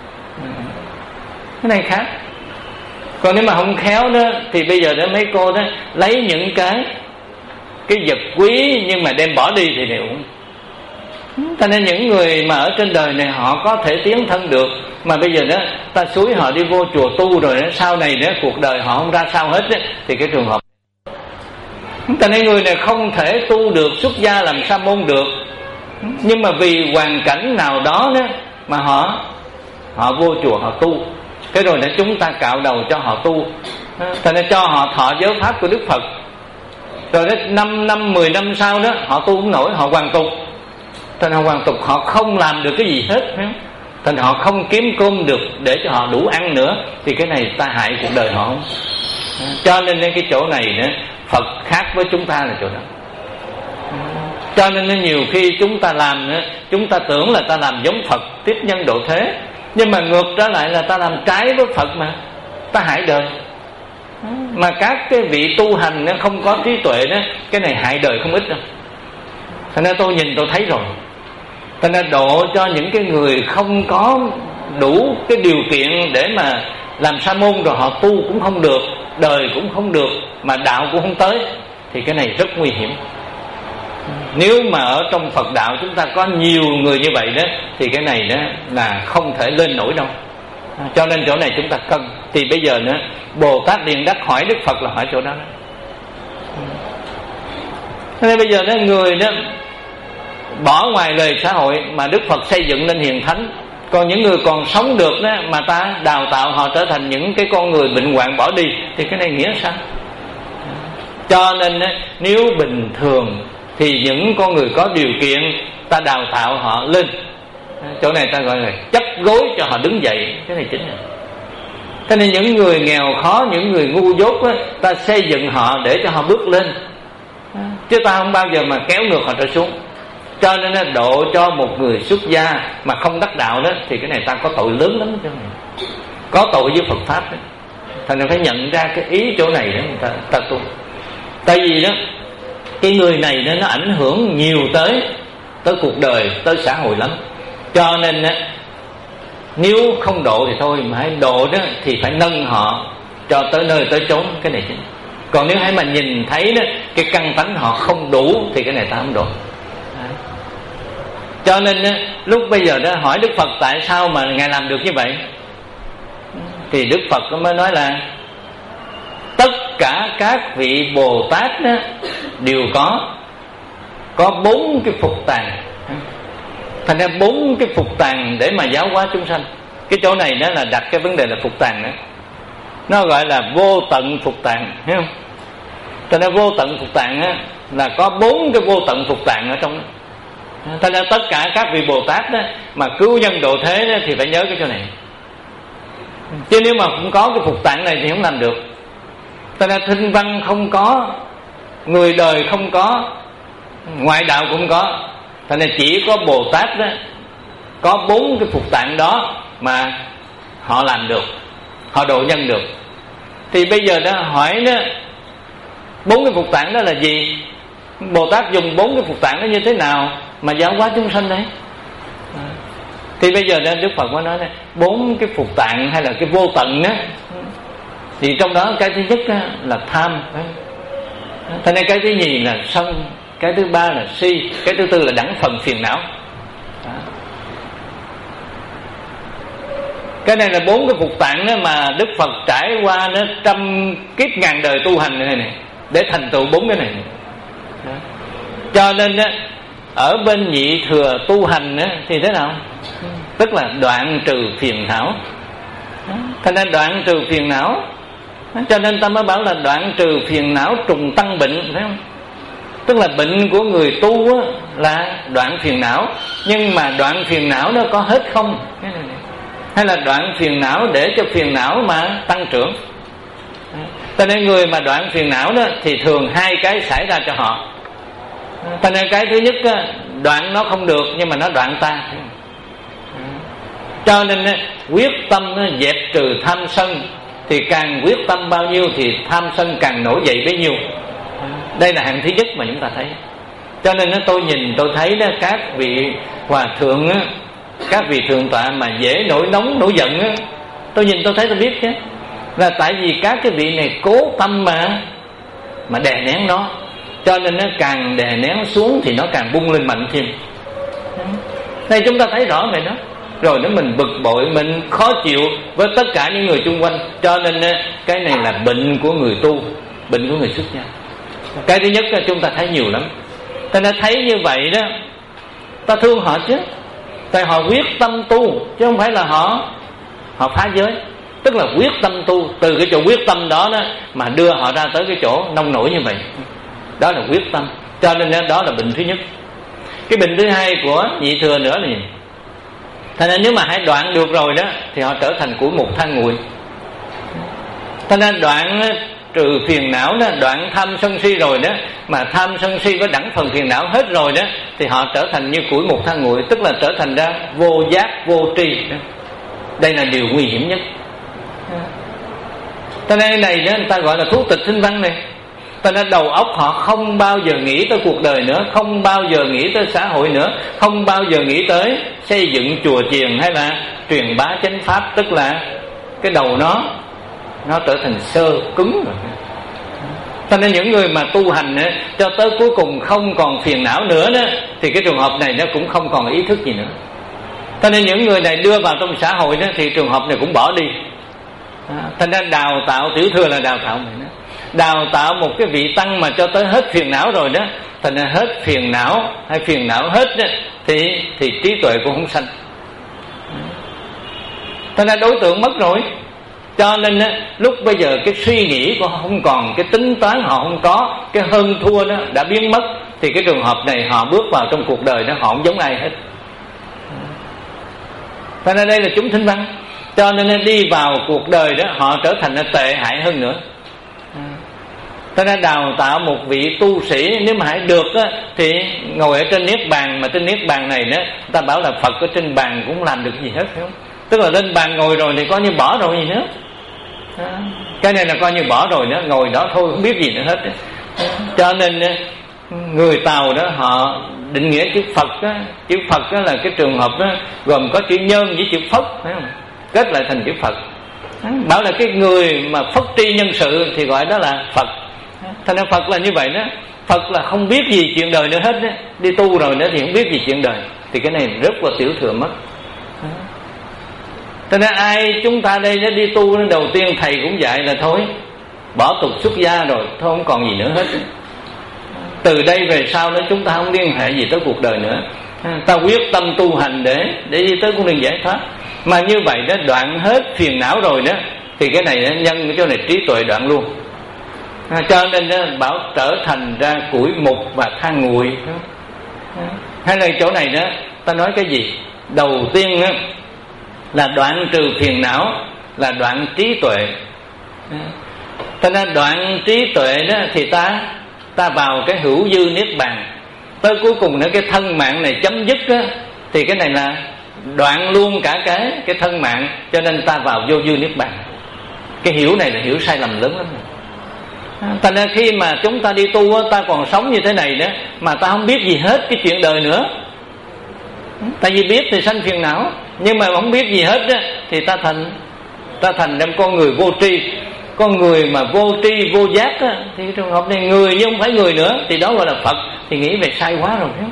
Cái này khác. Còn nếu mà không khéo đó, thì bây giờ đó mấy cô đó lấy những cái cái vật quý nhưng mà đem bỏ đi thì đều. Cho nên những người mà ở trên đời này họ có thể tiến thân được, mà bây giờ đó ta xúi họ đi vô chùa tu rồi đó, sau này đó cuộc đời họ không ra sao hết đó, thì cái trường hợp. Cho nên người này không thể tu được, xuất gia làm sa môn được, nhưng mà vì hoàn cảnh nào đó đó mà họ họ vô chùa họ tu, cái rồi để chúng ta cạo đầu cho họ tu. Thành ra cho họ thọ giới pháp của Đức Phật, rồi đến năm năm mười năm sau đó họ tu không nổi, họ hoàn tục. Thành họ hoàn tục, họ không làm được cái gì hết, thành họ không kiếm cơm được để cho họ đủ ăn nữa, thì cái này ta hại cuộc đời họ không? Cho nên cái chỗ này nữa, Phật khác với chúng ta là chỗ đó. Cho nên nhiều khi chúng ta làm nữa, chúng ta tưởng là ta làm giống Phật, tiếp nhân độ thế, nhưng mà ngược trở lại là ta làm trái với Phật, mà ta hại đời. Mà các cái vị tu hành nó không có trí tuệ đó, cái này hại đời không ít đâu. Thành ra tôi nhìn tôi thấy rồi. Thành ra độ cho những cái người không có đủ cái điều kiện để mà làm sa môn, rồi họ tu cũng không được, đời cũng không được, mà đạo cũng không tới, thì cái này rất nguy hiểm. Nếu mà ở trong Phật đạo chúng ta có nhiều người như vậy đó, thì cái này đó là không thể lên nổi đâu. Cho nên chỗ này chúng ta cần. Thì bây giờ nữa, Bồ Tát Điền Đắc hỏi Đức Phật là hỏi chỗ đó. Thế nên bây giờ đó, người đó bỏ ngoài lời xã hội mà Đức Phật xây dựng nên hiền thánh, còn những người còn sống được đó mà ta đào tạo họ trở thành những cái con người bệnh hoạn bỏ đi, thì cái này nghĩa sao? Cho nên đó, nếu bình thường thì những con người có điều kiện ta đào tạo họ lên, chỗ này ta gọi là chấp gối cho họ đứng dậy, cái này chính là. Thế nên những người nghèo khó, những người ngu dốt á, ta xây dựng họ để cho họ bước lên, chứ ta không bao giờ mà kéo ngược họ trở xuống. Cho nên là độ cho một người xuất gia mà không đắc đạo đó, thì cái này ta có tội lớn lắm chỗ này, có tội với Phật pháp đó. Thành ra phải nhận ra cái ý chỗ này đó, người ta, ta tu. Tại vì đó, cái người này đó, nó ảnh hưởng nhiều tới tới cuộc đời, tới xã hội lắm. Cho nên đó, nếu không độ thì thôi, mà hãy độ đó thì phải nâng họ cho tới nơi tới chốn, cái này chính. Còn nếu hãy mà nhìn thấy đó, cái căn tánh họ không đủ, thì cái này ta không độ. Đấy. Cho nên đó, lúc bây giờ đó hỏi Đức Phật tại sao mà Ngài làm được như vậy, thì Đức Phật mới nói là tất cả các vị Bồ Tát đó, đều có có bốn cái phục tàng. Thành ra bốn cái phục tàng để mà giáo hóa chúng sanh. Cái chỗ này đó là đặt cái vấn đề là phục tàng đó, nó gọi là vô tận phục tàng, hiểu không? Thành ra vô tận phục tàng á, là có bốn cái vô tận phục tàng ở trong đó. Thành ra tất cả các vị Bồ Tát đó mà cứu nhân độ thế đó, thì phải nhớ cái chỗ này. Chứ nếu mà không có cái phục tàng này thì không làm được. Thành ra thinh văn không có, người đời không có, ngoại đạo cũng có. Thành ra chỉ có Bồ Tát đó có bốn cái phục tạng đó mà họ làm được, họ độ nhân được. Thì bây giờ đó hỏi đó, bốn cái phục tạng đó là gì? Bồ Tát dùng bốn cái phục tạng đó như thế nào mà giáo hóa chúng sanh đấy? Thì bây giờ đó Đức Phật mới nói này, bốn cái phục tạng hay là cái vô tận đó, thì trong đó cái thứ nhất là tham, thế nên cái thứ nhì là sân, cái thứ ba là si, cái thứ tư là đẳng phần phiền não. Cái này là bốn cái phục tạng đó mà Đức Phật trải qua nó trăm kiếp ngàn đời tu hành này, này để thành tựu bốn cái này. Đó. Cho nên đó, ở bên nhị thừa tu hành đó, thì thế nào? Tức là đoạn trừ phiền não. Thành nên đoạn trừ phiền não, cho nên ta mới bảo là đoạn trừ phiền não trùng tăng bệnh, phải không? Tức là bệnh của người tu á, là đoạn phiền não, nhưng mà đoạn phiền não nó có hết không? Hay là đoạn phiền não để cho phiền não mà tăng trưởng? Cho nên người mà đoạn phiền não đó thì thường hai cái xảy ra cho họ. Cho nên cái thứ nhất á, đoạn nó không được, nhưng mà nó đoạn ta. Cho nên á, quyết tâm á, dẹp trừ tham sân, thì càng quyết tâm bao nhiêu thì tham sân càng nổi dậy bấy nhiêu. Đây là hạng thứ nhất mà chúng ta thấy. Cho nên đó, tôi nhìn tôi thấy đó, các vị hòa thượng á, các vị thượng tọa mà dễ nổi nóng nổi giận á, tôi nhìn tôi thấy tôi biết chứ, là tại vì các cái vị này cố tâm mà mà đè nén nó, cho nên nó càng đè nén xuống thì nó càng bung lên mạnh thêm. Đây chúng ta thấy rõ vậy đó. Rồi nó mình bực bội, mình khó chịu với tất cả những người chung quanh. Cho nên cái này là bệnh của người tu, bệnh của người xuất gia. Cái thứ nhất chúng ta thấy nhiều lắm. Ta đã thấy như vậy đó, ta thương họ chứ, tại họ quyết tâm tu, chứ không phải là họ họ phá giới. Tức tức là quyết tâm tu. Từ cái chỗ quyết tâm đó, đó mà đưa họ ra tới cái chỗ nông nổi như vậy, đó là quyết tâm. Cho nên đó là bệnh thứ nhất. Cái bệnh thứ hai của nhị thừa nữa là gì? Thành nên nếu mà hãy đoạn được rồi đó thì họ trở thành củi mục than nguội. Thành nên đoạn trừ phiền não đó, đoạn tham sân si rồi đó, mà tham sân si có đẳng phần phiền não hết rồi đó, thì họ trở thành như củi mục than nguội, tức là trở thành ra vô giác vô tri đó. Đây là điều nguy hiểm nhất. Cho nên này đó, người ta gọi là thuốc tịch sinh văn này. Cho nên đầu óc họ không bao giờ nghĩ tới cuộc đời nữa, không bao giờ nghĩ tới xã hội nữa, không bao giờ nghĩ tới xây dựng chùa chiền hay là truyền bá chánh pháp. Tức là cái đầu nó nó trở thành sơ cứng rồi. Cho nên những người mà tu hành ấy, cho tới cuối cùng không còn phiền não nữa đó, thì cái trường hợp này nó cũng không còn ý thức gì nữa. Cho nên những người này đưa vào trong xã hội đó, thì trường hợp này cũng bỏ đi. Thành ra đào tạo tiểu thừa là đào tạo này đó. Đào tạo một cái vị tăng mà cho tới hết phiền não rồi đó, thành ra hết phiền não hay phiền não hết đó, thì thì trí tuệ cũng không sanh. Thành ra đối tượng mất rồi. Cho nên á, lúc bây giờ cái suy nghĩ của họ không còn, cái tính toán họ không có, cái hơn thua đó đã biến mất, thì cái trường hợp này họ bước vào trong cuộc đời đó họ không giống ai hết. Cho nên đây là chúng thinh văn. Cho nên đi vào cuộc đời đó họ trở thành tệ hại hơn nữa. Cho nên đào tạo một vị tu sĩ nếu mà hãy được á, thì ngồi ở trên niết bàn. Mà trên niết bàn này đó, ta bảo là Phật ở trên bàn cũng làm được gì hết, phải không? Tức là lên bàn ngồi rồi thì coi như bỏ rồi gì nữa. Cái này là coi như bỏ rồi nữa, ngồi đó thôi không biết gì nữa hết. Cho nên người Tàu đó họ định nghĩa chữ Phật đó, chữ Phật đó là cái trường hợp đó gồm có chữ nhân với chữ phất, phải không? Kết lại thành chữ Phật. Bảo là cái người mà phất tri nhân sự thì gọi đó là Phật. Thành ra Phật là như vậy đó. Phật là không biết gì chuyện đời nữa hết đó. Đi tu rồi nữa thì không biết gì chuyện đời. Thì cái này rất là tiểu thừa mất. Cho nên ai chúng ta đây nó đi tu, đầu tiên thầy cũng dạy là thôi bỏ tục xuất gia rồi, thôi không còn gì nữa hết. Từ đây về sau đó chúng ta không liên hệ gì tới cuộc đời nữa. Ta quyết tâm tu hành để để đi tới con đường giải thoát. Mà như vậy đó đoạn hết phiền não rồi đó, thì cái này nhân cái chỗ này trí tuệ đoạn luôn. À, cho nên đó, bảo trở thành ra củi mục và than nguội. Hay là chỗ này đó ta nói cái gì? Đầu tiên đó, là đoạn trừ phiền não, là đoạn trí tuệ. Cho nên đoạn trí tuệ đó thì ta ta vào cái hữu dư niết bàn. Tới cuối cùng nữa cái thân mạng này chấm dứt đó, thì cái này là đoạn luôn cả cái cái thân mạng. Cho nên ta vào vô dư niết bàn. Cái hiểu này là hiểu sai lầm lớn lắm. Thành ra khi mà chúng ta đi tu, ta còn sống như thế này đó, mà ta không biết gì hết cái chuyện đời nữa. Tại vì biết thì sanh phiền não, nhưng mà không biết gì hết đó, thì ta thành ta thành đem con người vô tri. Con người mà vô tri vô giác đó, thì trường hợp này người nhưng không phải người nữa, thì đó gọi là Phật. Thì nghĩ về sai quá rồi đó.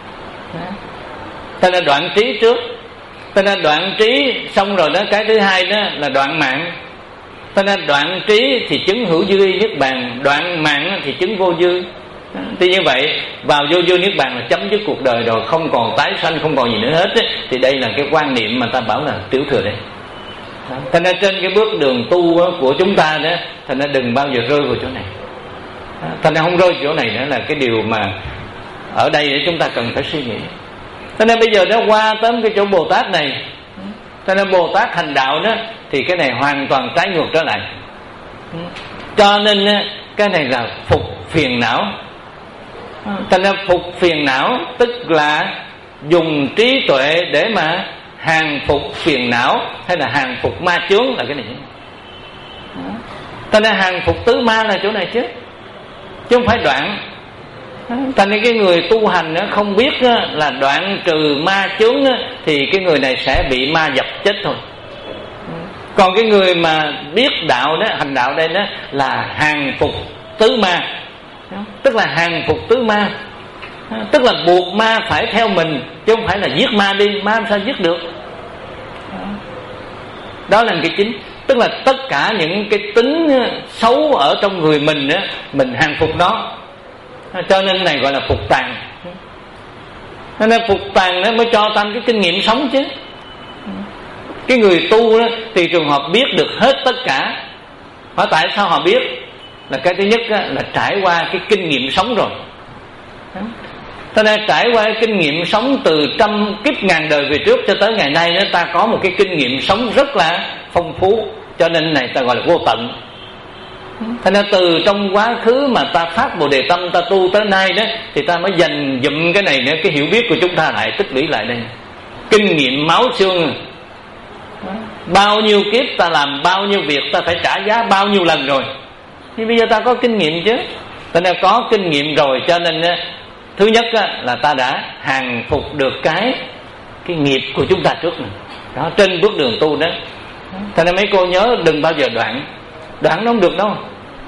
Ta là đoạn trí trước. Ta là đoạn trí xong rồi đó, cái thứ hai đó là đoạn mạng. Ta là đoạn trí thì chứng hữu dư niết bàn, đoạn mạng thì chứng vô dư. Thì như vậy vào vô dư niết bàn là chấm dứt cuộc đời rồi, không còn tái sanh, không còn gì nữa hết ấy. Thì đây là cái quan niệm mà ta bảo là tiểu thừa đây. Thành ra trên cái bước đường tu của chúng ta đó, thành ra đừng bao giờ rơi vào chỗ này. Thành ra không rơi vào chỗ này nữa là cái điều mà ở đây để chúng ta cần phải suy nghĩ. Cho nên bây giờ nó qua tới cái chỗ Bồ Tát này. Cho nên Bồ Tát hành đạo đó, thì cái này hoàn toàn trái ngược trở lại. Cho nên cái này là phục phiền não. Thành ra phục phiền não tức là dùng trí tuệ để mà hàng phục phiền não, hay là hàng phục ma chướng là cái này. Thành ra hàng phục tứ ma là chỗ này chứ, chứ không phải đoạn. Thành ra cái người tu hành không biết là đoạn trừ ma chướng thì cái người này sẽ bị ma dập chết thôi. Còn cái người mà biết đạo đó, hành đạo đây đó là hàng phục tứ ma, tức là hàng phục tứ ma, tức là buộc ma phải theo mình, chứ không phải là giết ma đi, ma làm sao giết được. Đó là cái chính. Tức là tất cả những cái tính xấu ở trong người mình đó, mình hàng phục nó. Cho nên này gọi là phục tàn. Cho nên phục tàn nó mới cho ta cái kinh nghiệm sống chứ. Cái người tu đó thì trường hợp biết được hết tất cả. Hỏi tại sao họ biết? Là cái thứ nhất á, là trải qua cái kinh nghiệm sống rồi. Ta đã trải qua cái kinh nghiệm sống từ trăm kiếp ngàn đời về trước cho tới ngày nay đó, ta có một cái kinh nghiệm sống rất là phong phú, cho nên này ta gọi là vô tận. Thành ra từ trong quá khứ mà ta phát Bồ Đề tâm, ta tu tới nay đó, thì ta mới dành dụm cái này nữa, cái hiểu biết của chúng ta lại tích lũy lại đây. Kinh nghiệm máu xương, bao nhiêu kiếp ta làm bao nhiêu việc, ta phải trả giá bao nhiêu lần rồi, thì bây giờ ta có kinh nghiệm chứ. Thành ra có kinh nghiệm rồi, cho nên thứ nhất là ta đã hàng phục được cái cái nghiệp của chúng ta trước này. Đó, trên bước đường tu đó. Thành ra mấy cô nhớ đừng bao giờ đoạn, đoạn nó không được đâu.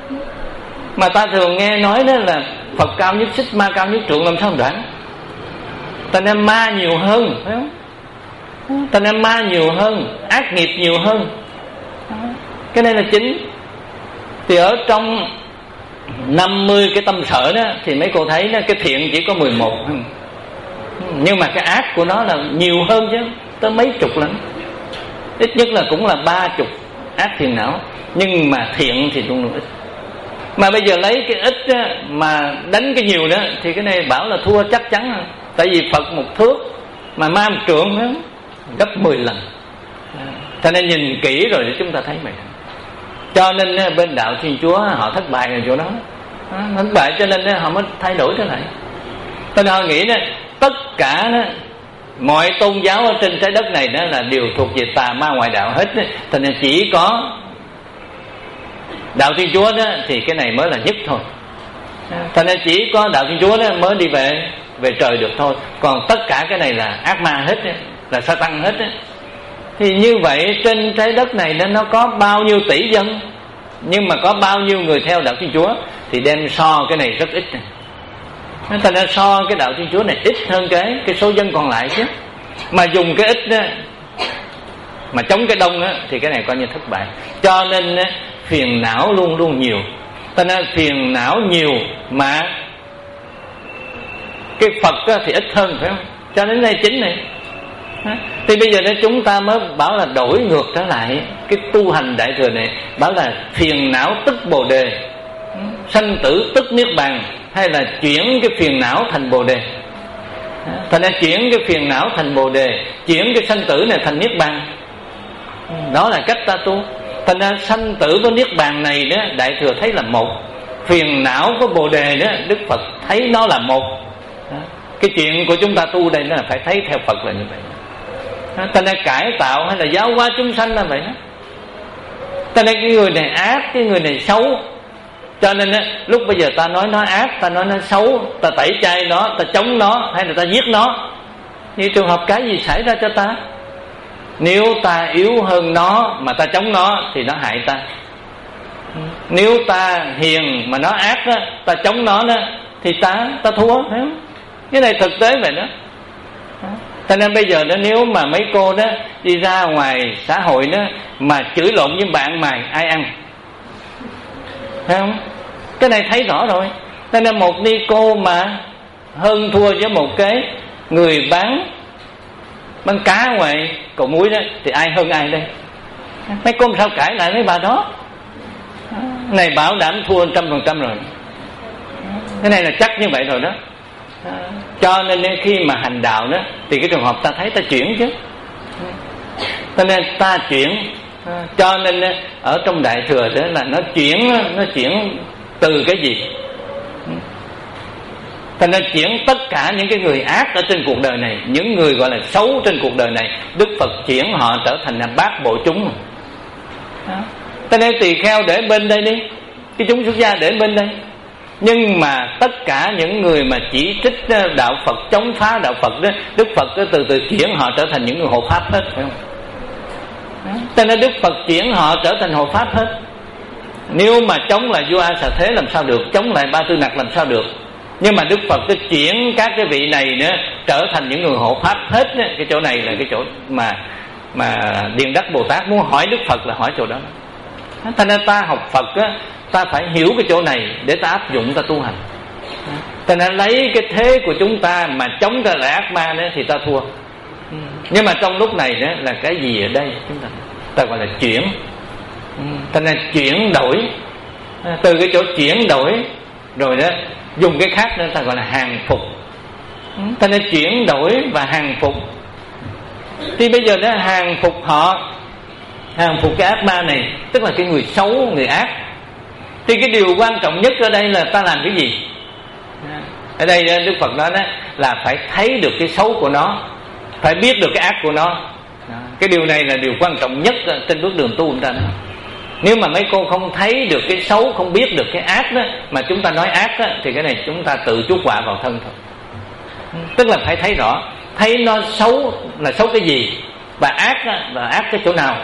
Mà ta thường nghe nói đó là Phật cao nhất xích, ma cao nhất trượng, làm sao đoạn? Thành ra ma nhiều hơn, phải không? Thành ra ma nhiều hơn, ác nghiệp nhiều hơn. Cái này là chính. Thì ở trong năm mươi cái tâm sở đó, thì mấy cô thấy đó, cái thiện chỉ có mười một, nhưng mà cái ác của nó là nhiều hơn chứ, tới mấy chục lần. Ít nhất là cũng là ba chục ác phiền não, nhưng mà thiện thì luôn luôn ít. Mà bây giờ lấy cái ít đó, mà đánh cái nhiều đó, thì cái này bảo là thua chắc chắn. Tại vì Phật một thước mà ma một trượng đó, gấp mười lần. Cho nên nhìn kỹ rồi để chúng ta thấy mày. Cho nên bên đạo Thiên Chúa họ thất bại ở chỗ đó, thất bại cho nên họ mới thay đổi thế này. Cho nên họ nghĩ đó, tất cả đó, mọi tôn giáo ở trên trái đất này đó là đều thuộc về tà ma ngoại đạo hết. Cho nên chỉ có đạo Thiên Chúa đó thì cái này mới là nhất thôi. Cho nên chỉ có đạo Thiên Chúa đó mới đi về về trời được thôi. Còn tất cả cái này là ác ma hết, là Satan hết. Thì như vậy trên trái đất này nó có bao nhiêu tỷ dân, nhưng mà có bao nhiêu người theo đạo Thiên Chúa, thì đem so cái này rất ít. Thành ra so cái đạo Thiên Chúa này ít hơn cái cái số dân còn lại chứ. Mà dùng cái ít đó mà chống cái đông đó, thì cái này coi như thất bại. Cho nên phiền não luôn luôn nhiều. Thành ra phiền não nhiều mà cái Phật thì ít hơn, phải không? Cho nên đây chính này. Thì bây giờ đó chúng ta mới bảo là đổi ngược trở lại cái tu hành đại thừa này, bảo là phiền não tức Bồ Đề, sanh tử tức Niết Bàn, hay là chuyển cái phiền não thành Bồ Đề. Thành ra chuyển cái phiền não thành Bồ Đề, chuyển cái sanh tử này thành Niết Bàn. Đó là cách ta tu. Thành ra sanh tử với Niết Bàn này đó, đại thừa thấy là một. Phiền não với Bồ Đề đó, Đức Phật thấy nó là một. Cái chuyện của chúng ta tu đây là phải thấy theo Phật là như vậy. Thành ra cải tạo hay là giáo hóa chúng sanh là vậy đó. Thành ra cái người này ác, cái người này xấu, cho nên á, lúc bây giờ ta nói nó ác, ta nói nó xấu, ta tẩy chay nó, ta chống nó, hay là ta giết nó, thì trường hợp cái gì xảy ra cho ta? Nếu ta yếu hơn nó mà ta chống nó thì nó hại ta. Nếu ta hiền mà nó ác đó, ta chống nó đó, thì ta ta thua, phải không? Cái này thực tế vậy đó. Cho nên bây giờ đó, nếu mà mấy cô đó đi ra ngoài xã hội đó mà chửi lộn với bạn mày, ai ăn? Thấy không? Cái này thấy rõ rồi. Cho nên một ni cô mà hơn thua với một cái người bán bán cá ngoài cầu muối đó, thì ai hơn ai đây? Mấy cô sao cãi lại mấy bà đó? Này bảo đảm thua trăm phần trăm rồi. Cái này là chắc như vậy rồi đó. Cho nên khi mà hành đạo đó, thì cái trường hợp ta thấy ta chuyển chứ. Cho nên ta chuyển. Cho nên ở trong đại thừa đó là nó chuyển, nó chuyển từ cái gì? Thành ra chuyển tất cả những cái người ác ở trên cuộc đời này, những người gọi là xấu trên cuộc đời này, Đức Phật chuyển họ trở thành là bát bộ chúng. Cho nên tỳ kheo để bên đây đi, cái chúng xuất gia để bên đây. Nhưng mà tất cả những người mà chỉ trích đạo Phật, chống phá đạo Phật đó, Đức Phật cứ từ từ chuyển họ trở thành những người hộ pháp hết, phải không? Cho nên Đức Phật chuyển họ trở thành hộ pháp hết. Nếu mà chống lại vua A Xà Thế làm sao được, chống lại Ba Tư Nặc làm sao được. Nhưng mà Đức Phật cứ chuyển các cái vị này nữa trở thành những người hộ pháp hết đó. Cái chỗ này là cái chỗ mà mà Điền Đắc Bồ Tát muốn hỏi Đức Phật là hỏi chỗ đó. Thành ra ta học Phật á, ta phải hiểu cái chỗ này để ta áp dụng, ta tu hành. Thành ra lấy cái thế của chúng ta mà chống ta lại ác ma đó thì ta thua. Nhưng mà trong lúc này đó là cái gì ở đây chúng ta ta gọi là chuyển. Ta nên chuyển đổi, từ cái chỗ chuyển đổi rồi đó dùng cái khác nữa ta gọi là hàng phục. Ta nên chuyển đổi và hàng phục. Thì bây giờ đó hàng phục họ, hàng phục cái ác ma này, tức là cái người xấu, người ác. Thì cái điều quan trọng nhất ở đây là ta làm cái gì? Ở đây Đức Phật nói đó là phải thấy được cái xấu của nó, phải biết được cái ác của nó. Cái điều này là điều quan trọng nhất trên bước đường tu của chúng ta đó. Nếu mà mấy cô không thấy được cái xấu, không biết được cái ác đó, mà chúng ta nói ác đó, thì cái này chúng ta tự chuốc họa vào thân thôi. Tức là phải thấy rõ, thấy nó xấu là xấu cái gì, và ác là ác cái chỗ nào.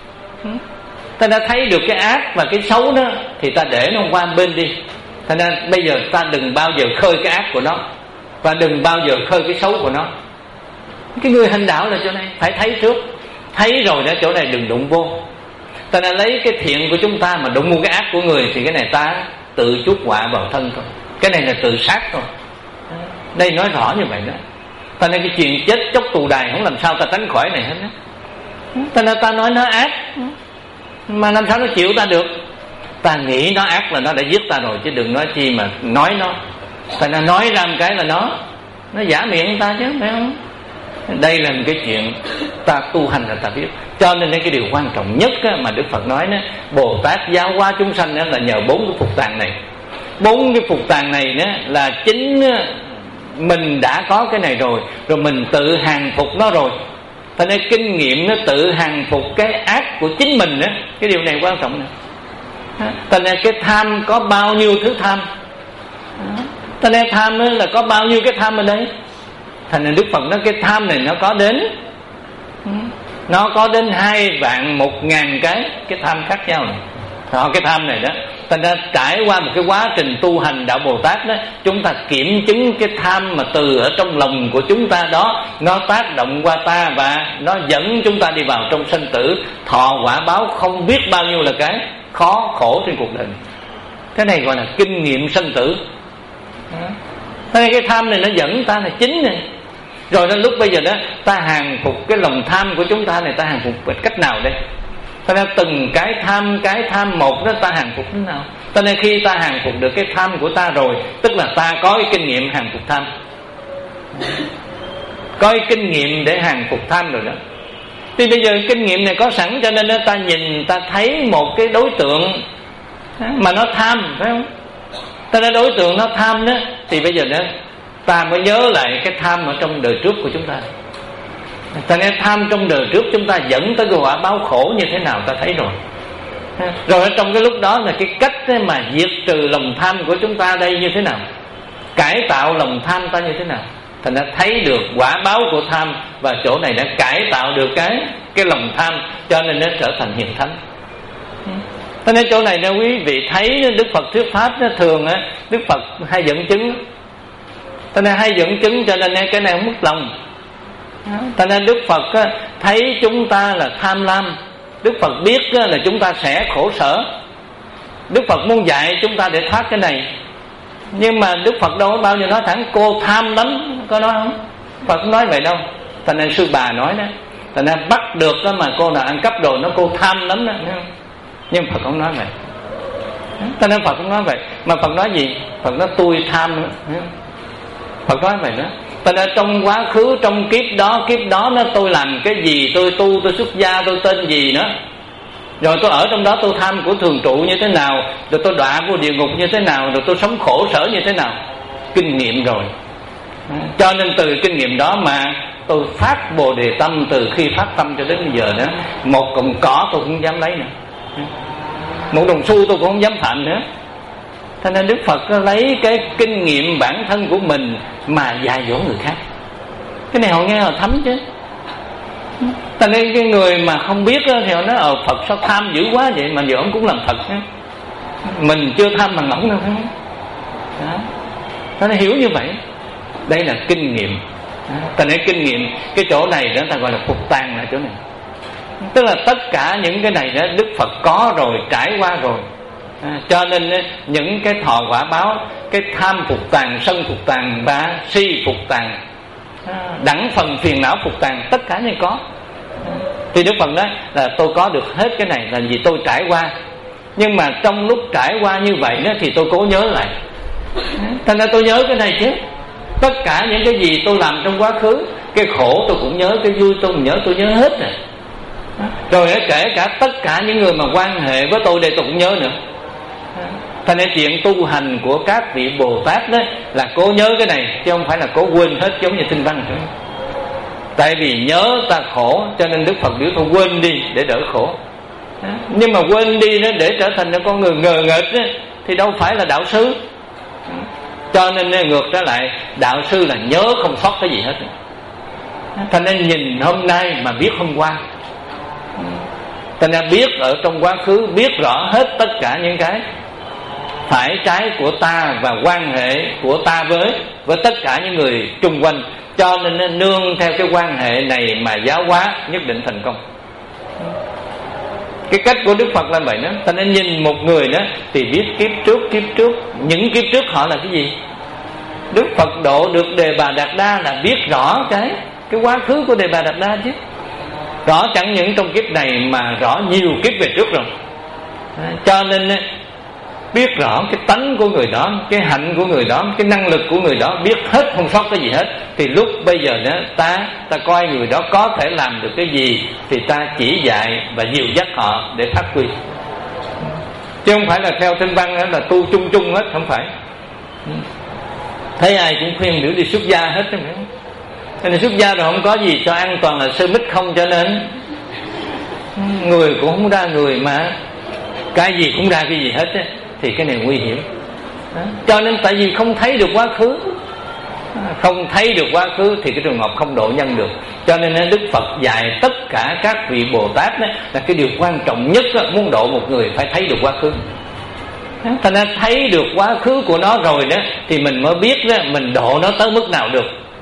Ta đã thấy được cái ác và cái xấu đó thì ta để nó qua bên đi. Thành ra bây giờ ta đừng bao giờ khơi cái ác của nó, và đừng bao giờ khơi cái xấu của nó. Cái người hành đạo là chỗ này phải thấy trước, thấy rồi đó chỗ này đừng đụng vô. Ta đã lấy cái thiện của chúng ta mà đụng vô cái ác của người thì cái này ta tự chuốc họa vào thân thôi. Cái này là tự sát thôi. Đây nói rõ như vậy đó. Ta nên cái chuyện chết chóc tù đài không làm sao ta tránh khỏi này hết đó. Ta nên ta nói nó ác mà làm sao nó chịu ta được. Ta nghĩ nó ác là nó đã giết ta rồi, chứ đừng nói chi mà nói nó. Ta nên nói ra một cái là nó nó giả miệng ta chứ, phải không? Đây là một cái chuyện ta tu hành là ta biết. Cho nên cái điều quan trọng nhất mà Đức Phật nói đó, Bồ Tát giáo hóa chúng sanh đó là nhờ bốn cái phục tàng này. Bốn cái phục tàng này đó là chính mình đã có cái này rồi, rồi mình tự hàng phục nó rồi. Thế nên kinh nghiệm nó tự hàng phục cái ác của chính mình đó. Cái điều này quan trọng này. Thế nên cái tham có bao nhiêu thứ tham. Thế nên tham là có bao nhiêu cái tham ở đây. Thành nên Đức Phật nói cái tham này nó có đến Nó có đến hai vạn một ngàn cái Cái tham khác nhau này. Đó, cái tham này đó. Thành ra trải qua một cái quá trình tu hành đạo Bồ Tát đó, chúng ta kiểm chứng cái tham mà từ ở trong lòng của chúng ta đó, nó tác động qua ta và nó dẫn chúng ta đi vào trong sinh tử, thọ quả báo không biết bao nhiêu là cái khó khổ trên cuộc đời này. Cái này gọi là kinh nghiệm sinh tử. Thế nên cái tham này nó dẫn ta là chính này. Rồi đến lúc bây giờ đó ta hàng phục cái lòng tham của chúng ta này, ta hàng phục bằng cách nào đây? Cho nên từng cái tham, cái tham một đó ta hàng phục thế nào? Cho nên khi ta hàng phục được cái tham của ta rồi, tức là ta có cái kinh nghiệm hàng phục tham, có cái kinh nghiệm để hàng phục tham rồi đó. Thì bây giờ kinh nghiệm này có sẵn, cho nên ta nhìn, ta thấy một cái đối tượng mà nó tham, phải không? Ta nói đối tượng nó tham đó, thì bây giờ đó ta mới nhớ lại cái tham ở trong đời trước của chúng ta. Ta nên tham trong đời trước chúng ta dẫn tới cái quả báo khổ như thế nào ta thấy rồi. Rồi ở trong cái lúc đó là cái cách mà diệt trừ lòng tham của chúng ta đây như thế nào, cải tạo lòng tham ta như thế nào. Thành ra thấy được quả báo của tham, và chỗ này đã cải tạo được cái cái lòng tham, cho nên nó trở thành hiền thánh. Cho nên chỗ này nếu quý vị thấy Đức Phật thuyết pháp nó thường á, Đức Phật hay dẫn chứng. Cho nên hay dẫn chứng, cho nên cái này không mất lòng. Cho nên Đức Phật thấy chúng ta là tham lam, Đức Phật biết là chúng ta sẽ khổ sở, Đức Phật muốn dạy chúng ta để thoát cái này. Nhưng mà Đức Phật đâu có bao giờ nói thẳng cô tham lắm, có nói không? Phật không nói vậy đâu. Cho nên sư bà nói đó, cho nên bắt được đó mà cô nào ăn cắp đồ nó cô tham lắm đó. Nhưng Phật không nói vậy. Cho nên Phật không nói vậy. Mà Phật nói gì? Phật nói tôi tham nữa. Phật nói vậy đó. Cho nên trong quá khứ, trong kiếp đó, kiếp đó nó tôi làm cái gì, tôi tu, tôi xuất gia, tôi tên gì nữa, rồi tôi ở trong đó tôi tham của thường trụ như thế nào, rồi tôi đọa vô địa ngục như thế nào, rồi tôi sống khổ sở như thế nào. Kinh nghiệm rồi. Cho nên từ kinh nghiệm đó mà tôi phát Bồ Đề tâm, từ khi phát tâm cho đến bây giờ nữa, một cọng cỏ tôi cũng không dám lấy nữa, một đồng xu tôi cũng không dám phạm nữa. Cho nên Đức Phật lấy cái kinh nghiệm bản thân của mình mà dạy dỗ người khác. Cái này họ nghe họ thấm chứ. Cho nên cái người mà không biết thì họ nói ờ Phật sao tham dữ quá vậy, mà giờ ông cũng làm Phật. Mình chưa tham bằng ổng đâu. Đó. Cho nên hiểu như vậy. Đây là kinh nghiệm. Cho nên kinh nghiệm, cái chỗ này đó ta gọi là phục tàng là chỗ này. Tức là tất cả những cái này đó Đức Phật có rồi, trải qua rồi. À, cho nên những cái thọ quả báo, cái tham phục tàng, sân phục tàng và si phục tàng đẳng phần phiền não phục tàn, tất cả đều có. Thì Đức Phật nói là tôi có được hết cái này là vì tôi trải qua. Nhưng mà trong lúc trải qua như vậy đó thì tôi cố nhớ lại. Thành ra tôi nhớ cái này chứ. Tất cả những cái gì tôi làm trong quá khứ, cái khổ tôi cũng nhớ, cái vui tôi cũng nhớ, tôi nhớ hết rồi. Rồi kể cả tất cả những người mà quan hệ với tôi đây tôi cũng nhớ nữa. Thành ra chuyện tu hành của các vị Bồ Tát đó là cố nhớ cái này, chứ không phải là cố quên hết giống như Tinh Văn. Tại vì nhớ ta khổ, cho nên Đức Phật biểu tôi quên đi để đỡ khổ. Nhưng mà quên đi đó để trở thành con người ngờ nghệch đó, thì đâu phải là đạo sư. Cho nên ngược trở lại, đạo sư là nhớ không sót cái gì hết. Thành nên nhìn hôm nay mà biết hôm qua. Thành ra biết ở trong quá khứ, biết rõ hết tất cả những cái phải trái của ta và quan hệ của ta với với tất cả những người chung quanh. Cho nên nương theo cái quan hệ này mà giáo hóa nhất định thành công. Cái cách của Đức Phật là vậy đó. Thành nên nhìn một người đó thì biết kiếp trước, kiếp trước, những kiếp trước họ là cái gì. Đức Phật độ được Đề Bà Đạt Đa là biết rõ cái cái quá khứ của Đề Bà Đạt Đa chứ. Rõ chẳng những trong kiếp này mà rõ nhiều kiếp về trước rồi. Cho nên biết rõ cái tánh của người đó, cái hạnh của người đó, cái năng lực của người đó, biết hết không sót cái gì hết. Thì lúc bây giờ đó ta ta coi người đó có thể làm được cái gì thì ta chỉ dạy và dìu dắt họ để phát huy. Chứ không phải là theo Tinh Văn là tu chung chung hết, không phải. Thấy ai cũng khuyên biểu đi xuất gia hết. Cho nên xuất gia rồi không có gì cho ăn, toàn là sơ mít không. Cho nên người cũng không ra người mà cái gì cũng ra cái gì hết á, thì cái này nguy hiểm. Cho nên tại vì không thấy được quá khứ, không thấy được quá khứ thì cái trường hợp không độ nhân được. Cho nên Đức Phật dạy tất cả các vị Bồ Tát đó, là cái điều quan trọng nhất đó, muốn độ một người phải thấy được quá khứ. Thành ra thấy được quá khứ của nó rồi đó thì mình mới biết đó, mình độ nó tới mức nào được.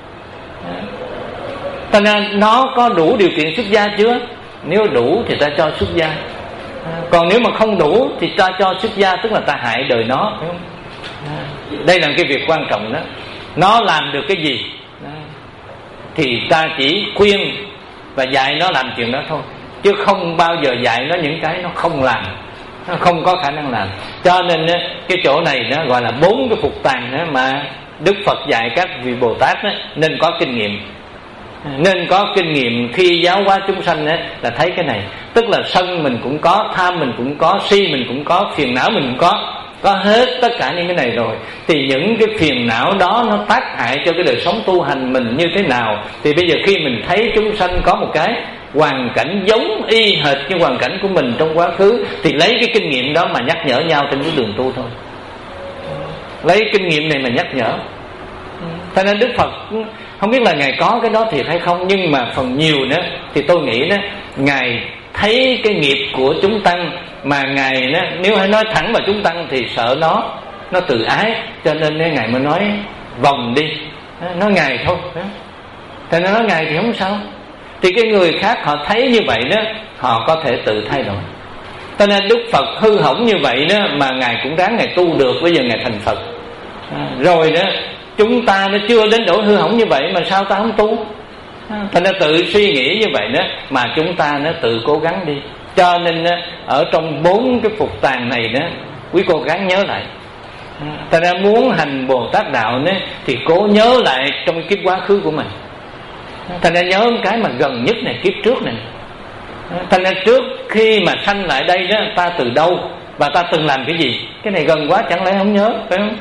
Thành ra nó có đủ điều kiện xuất gia chưa? Nếu đủ thì ta cho xuất gia. Còn nếu mà không đủ thì ta cho xuất gia, tức là ta hại đời nó. Đây là cái việc quan trọng đó. Nó làm được cái gì thì ta chỉ khuyên và dạy nó làm chuyện đó thôi, chứ không bao giờ dạy nó những cái nó không làm, nó không có khả năng làm. Cho nên cái chỗ này nó gọi là bốn cái phục tàng đó mà Đức Phật dạy các vị Bồ Tát đó, nên có kinh nghiệm. Nên có kinh nghiệm khi giáo hóa chúng sanh ấy, là thấy cái này. Tức là sân mình cũng có, tham mình cũng có, si mình cũng có, phiền não mình cũng có. Có hết tất cả những cái này rồi. Thì những cái phiền não đó nó tác hại cho cái đời sống tu hành mình như thế nào. Thì bây giờ khi mình thấy chúng sanh có một cái hoàn cảnh giống y hệt như hoàn cảnh của mình trong quá khứ, thì lấy cái kinh nghiệm đó mà nhắc nhở nhau trên cái đường tu thôi. Lấy kinh nghiệm này mà nhắc nhở. Cho nên Đức Phật không biết là Ngài có cái đó thiệt hay không, nhưng mà phần nhiều nữa thì tôi nghĩ đó, Ngài thấy cái nghiệp của chúng tăng mà Ngài đó, nếu hãy nói thẳng vào chúng tăng thì sợ nó nó tự ái, cho nên Ngài mới nói vòng đi, nói Ngài thôi. Thì nó nói Ngài thì không sao. Thì cái người khác họ thấy như vậy đó, họ có thể tự thay đổi. Cho nên Đức Phật hư hỏng như vậy đó mà Ngài cũng ráng Ngài tu được, bây giờ Ngài thành Phật. À, rồi đó chúng ta nó chưa đến độ hư hỏng như vậy mà sao ta không tu? Thành ra tự suy nghĩ như vậy đó mà chúng ta nó tự cố gắng đi. Cho nên đó, ở trong bốn cái phục tàng này đó, quý cô gắng nhớ lại. Thành ra muốn hành Bồ Tát đạo đó, thì cố nhớ lại trong kiếp quá khứ của mình. Thành ra nhớ cái mà gần nhất này, kiếp trước này. Thành ra trước khi mà sanh lại đây đó, ta từ đâu và ta từng làm cái gì? Cái này gần quá chẳng lẽ không nhớ, phải không?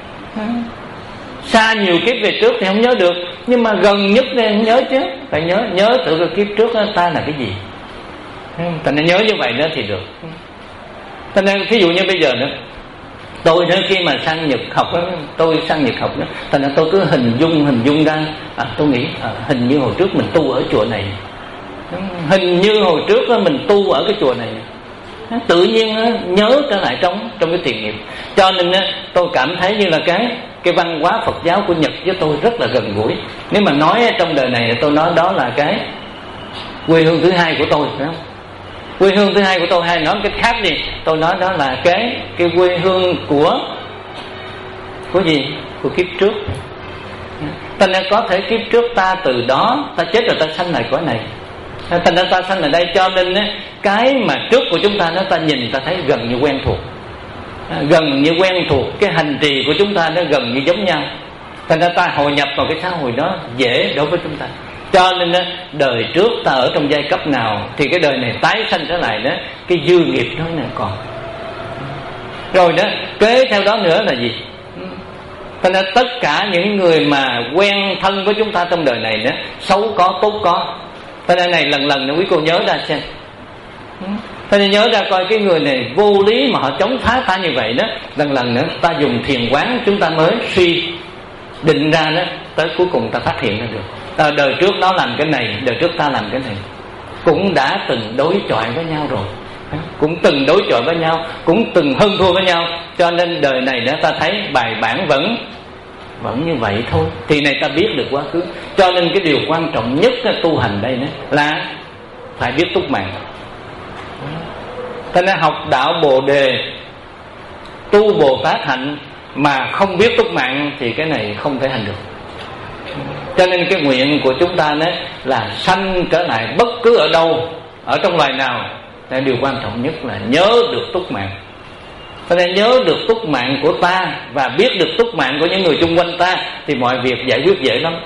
Xa nhiều kiếp về trước thì không nhớ được, nhưng mà gần nhất này không nhớ chứ. Phải nhớ, nhớ tự cái kiếp trước đó, ta là cái gì. Thành ra nhớ như vậy nữa thì được. Thành ra ví dụ như bây giờ nữa, tôi nữa khi mà sang Nhật học đó, tôi sang Nhật học đó, thành ra tôi cứ hình dung hình dung ra, à, tôi nghĩ à, hình như hồi trước mình tu ở chùa này, hình như hồi trước đó, mình tu ở cái chùa này. Tự nhiên nhớ trở lại trong trong cái thiền nghiệp. Cho nên tôi cảm thấy như là cái cái văn hóa Phật giáo của Nhật với tôi rất là gần gũi. Nếu mà nói trong đời này tôi nói đó là cái quê hương thứ hai của tôi, phải không? Quê hương thứ hai của tôi, hay nói cái khác đi, tôi nói đó là cái cái quê hương của của gì? Của kiếp trước. Thành ra có thể kiếp trước ta từ đó ta chết rồi ta sanh lại cõi này, thành ra ta sanh ở đây. Cho nên á, cái mà trước của chúng ta nó ta nhìn ta thấy gần như quen thuộc, gần như quen thuộc, cái hành trì của chúng ta nó gần như giống nhau, thành ra ta hội nhập vào cái xã hội đó dễ đối với chúng ta. Cho nên á, đời trước ta ở trong giai cấp nào thì cái đời này tái sanh trở lại đó, cái dư nghiệp đó nè còn. Rồi đó, kế theo đó nữa là gì? Thành ra tất cả những người mà quen thân với chúng ta trong đời này đó, xấu có tốt có. Thành ra này lần lần nữa quý cô nhớ ra xem. Thành ra nhớ ra coi cái người này vô lý mà họ chống phá ta như vậy đó, lần lần nữa ta dùng thiền quán chúng ta mới suy định ra đó, tới cuối cùng ta phát hiện ra được. À, đời trước nó làm cái này, đời trước ta làm cái này, cũng đã từng đối chọi với nhau rồi, cũng từng đối chọi với nhau, cũng từng hơn thua với nhau. Cho nên đời này đó ta thấy bài bản vẫn vẫn như vậy thôi, thì này ta biết được quá khứ. Cho nên cái điều quan trọng nhất tu hành đây là phải biết túc mạng. Thế nên học đạo Bồ Đề, tu Bồ Tát hạnh mà không biết túc mạng thì cái này không thể hành được. Cho nên cái nguyện của chúng ta đó là sanh trở lại bất cứ ở đâu, ở trong loài nào, là điều quan trọng nhất là nhớ được túc mạng. Cho nên nhớ được túc mạng của ta và biết được túc mạng của những người xung quanh ta thì mọi việc giải quyết dễ lắm.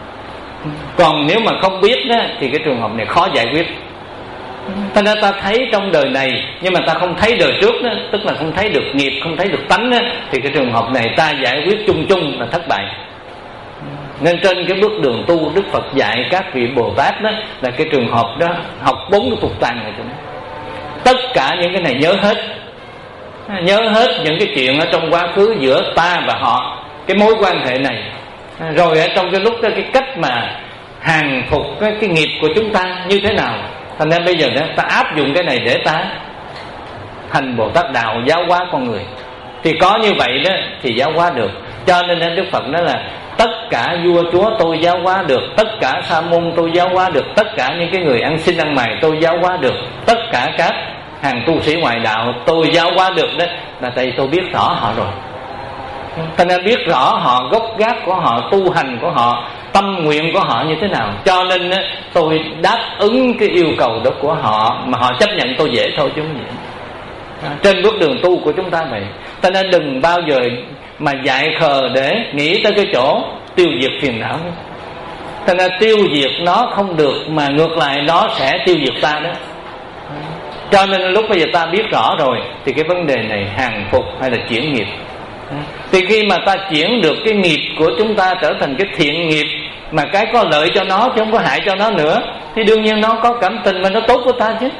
Còn nếu mà không biết đó thì cái trường hợp này khó giải quyết. Cho nên ta thấy trong đời này nhưng mà ta không thấy đời trước đó, tức là không thấy được nghiệp, không thấy được tánh đó, thì cái trường hợp này ta giải quyết chung chung là thất bại. Nên trên cái bước đường tu, Đức Phật dạy các vị Bồ Tát đó là cái trường hợp đó học bốn cái phục tàng này cho nó. Tất cả những cái này nhớ hết, nhớ hết những cái chuyện ở trong quá khứ giữa ta và họ, cái mối quan hệ này. Rồi ở trong cái lúc đó cái cách mà hàng phục cái, cái nghiệp của chúng ta như thế nào. Thành ra bây giờ đó ta áp dụng cái này để ta thành Bồ Tát đạo, giáo hóa con người. Thì có như vậy đó thì giáo hóa được. Cho nên Đức Phật nói là tất cả vua chúa tôi giáo hóa được, tất cả sa môn tôi giáo hóa được, tất cả những cái người ăn xin ăn mày tôi giáo hóa được, tất cả các hàng tu sĩ ngoại đạo tôi giáo hóa được. Đó là tại vì tôi biết rõ họ rồi. Thành ra biết rõ họ, gốc gác của họ, tu hành của họ, tâm nguyện của họ như thế nào. Cho nên tôi đáp ứng cái yêu cầu đó của họ, mà họ chấp nhận tôi dễ thôi chứ không dễ. Trên bước đường tu của chúng ta vậy. Cho nên đừng bao giờ mà dại khờ để nghĩ tới cái chỗ tiêu diệt phiền não. Thành ra tiêu diệt nó không được, mà ngược lại nó sẽ tiêu diệt ta đó. Cho nên lúc bây giờ ta biết rõ rồi thì cái vấn đề này hàng phục hay là chuyển nghiệp. Thì khi mà ta chuyển được cái nghiệp của chúng ta trở thành cái thiện nghiệp, mà cái có lợi cho nó chứ không có hại cho nó nữa, thì đương nhiên nó có cảm tình mà nó tốt của ta chứ.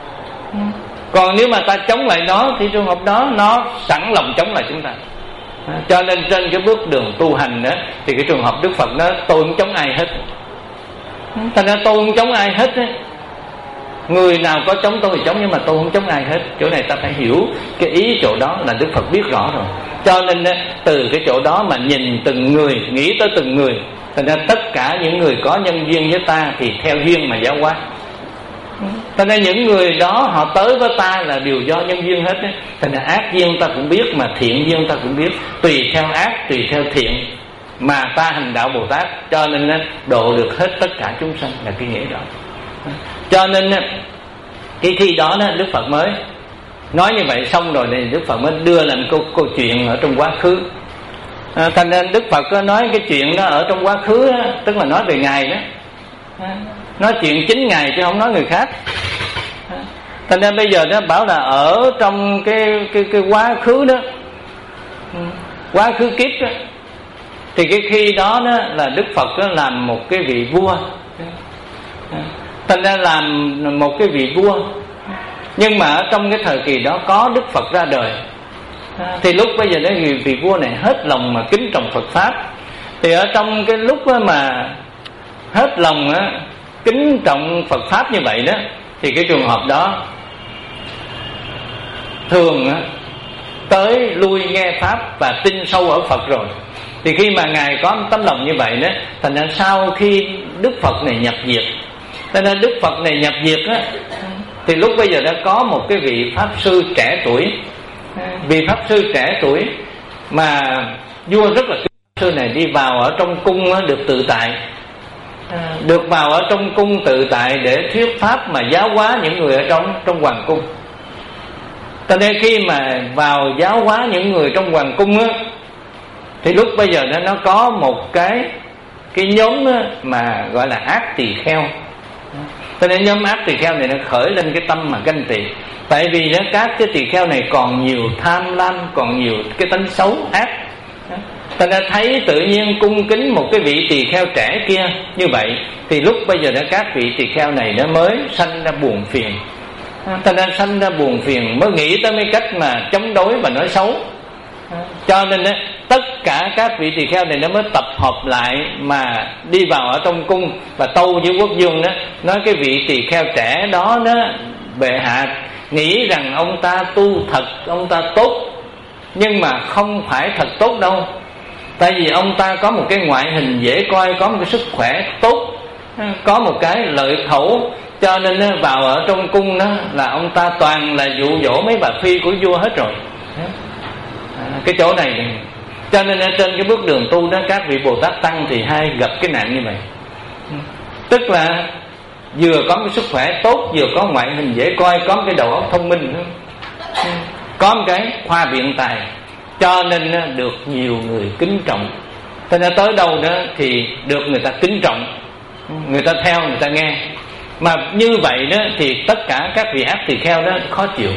Còn nếu mà ta chống lại nó thì trường hợp đó nó sẵn lòng chống lại chúng ta. Cho nên trên cái bước đường tu hành đó, thì cái trường hợp Đức Phật đó, tôi không chống ai hết. Thành ra tôi không chống ai hết ấy. Người nào có chống tôi thì chống, nhưng mà tôi không chống ai hết. Chỗ này ta phải hiểu cái ý chỗ đó là Đức Phật biết rõ rồi. Cho nên từ cái chỗ đó mà nhìn từng người, nghĩ tới từng người. Thành ra tất cả những người có nhân duyên với ta thì theo duyên mà giáo hóa. Thành ra những người đó họ tới với ta là đều do nhân duyên hết ấy. Thành ra ác duyên ta cũng biết, mà thiện duyên ta cũng biết. Tùy theo ác, tùy theo thiện mà ta hành đạo Bồ Tát. Cho nên độ được hết tất cả chúng sanh là cái nghĩa đó. Cho nên cái khi đó Đức Phật mới nói như vậy xong rồi thì Đức Phật mới đưa lên câu, câu chuyện ở trong quá khứ. À, thành ra Đức Phật nói cái chuyện đó ở trong quá khứ đó, tức là nói về Ngài đó, nói chuyện chính Ngài chứ không nói người khác. Thành ra bây giờ nó bảo là ở trong cái cái cái quá khứ đó, quá khứ kiếp đó, thì cái khi đó, đó là Đức Phật đó làm một cái vị vua. Thành ra làm một cái vị vua, nhưng mà ở trong cái thời kỳ đó có Đức Phật ra đời. Thì lúc bây giờ đó vị vua này hết lòng mà kính trọng Phật Pháp. Thì ở trong cái lúc mà hết lòng kính trọng Phật Pháp như vậy đó, thì cái trường hợp đó thường tới lui nghe Pháp và tin sâu ở Phật rồi. Thì khi mà Ngài có tấm lòng như vậy đó, thành ra sau khi Đức Phật này nhập diệt, cho nên Đức Phật này nhập diệt á, thì lúc bây giờ đã có một cái vị Pháp Sư trẻ tuổi. Vị Pháp Sư trẻ tuổi mà vua rất là xưa này đi vào ở trong cung được tự tại, được vào ở trong cung tự tại để thuyết pháp mà giáo hóa những người ở trong trong hoàng cung. Cho nên khi mà vào giáo hóa những người trong hoàng cung á, thì lúc bây giờ nó nó có một cái cái nhóm á, mà gọi là ác tỳ kheo. Cho nên nhóm ác tỳ kheo này nó khởi lên cái tâm mà ganh tị. Tại vì đó, các cái tỳ kheo này còn nhiều tham lam, còn nhiều cái tánh xấu ác. Ta đã thấy tự nhiên cung kính một cái vị tỳ kheo trẻ kia như vậy, thì lúc bây giờ đó các vị tỳ kheo này nó mới sanh ra buồn phiền. Ta đã sanh ra buồn phiền, mới nghĩ tới mấy cách mà chống đối và nói xấu. Cho nên đó, tất cả các vị tỳ kheo này nó mới tập hợp lại mà đi vào ở trong cung và tâu với quốc vương đó, nói cái vị tỳ kheo trẻ đó đó, bệ hạ nghĩ rằng ông ta tu thật, ông ta tốt, nhưng mà không phải thật tốt đâu. Tại vì ông ta có một cái ngoại hình dễ coi, có một cái sức khỏe tốt, có một cái lợi khẩu, cho nên vào ở trong cung đó là ông ta toàn là dụ dỗ mấy bà phi của vua hết rồi. Cái chỗ này, này cho nên ở trên cái bước đường tu đó, các vị Bồ Tát Tăng thì hay gặp cái nạn như vậy. Tức là vừa có cái sức khỏe tốt, vừa có ngoại hình dễ coi, có một cái đầu óc thông minh, có một cái khoa biện tài, cho nên được nhiều người kính trọng. Cho nên tới đâu đó thì được người ta kính trọng, người ta theo, người ta nghe. Mà như vậy đó thì tất cả các vị ác tỳ kheo đó khó chịu.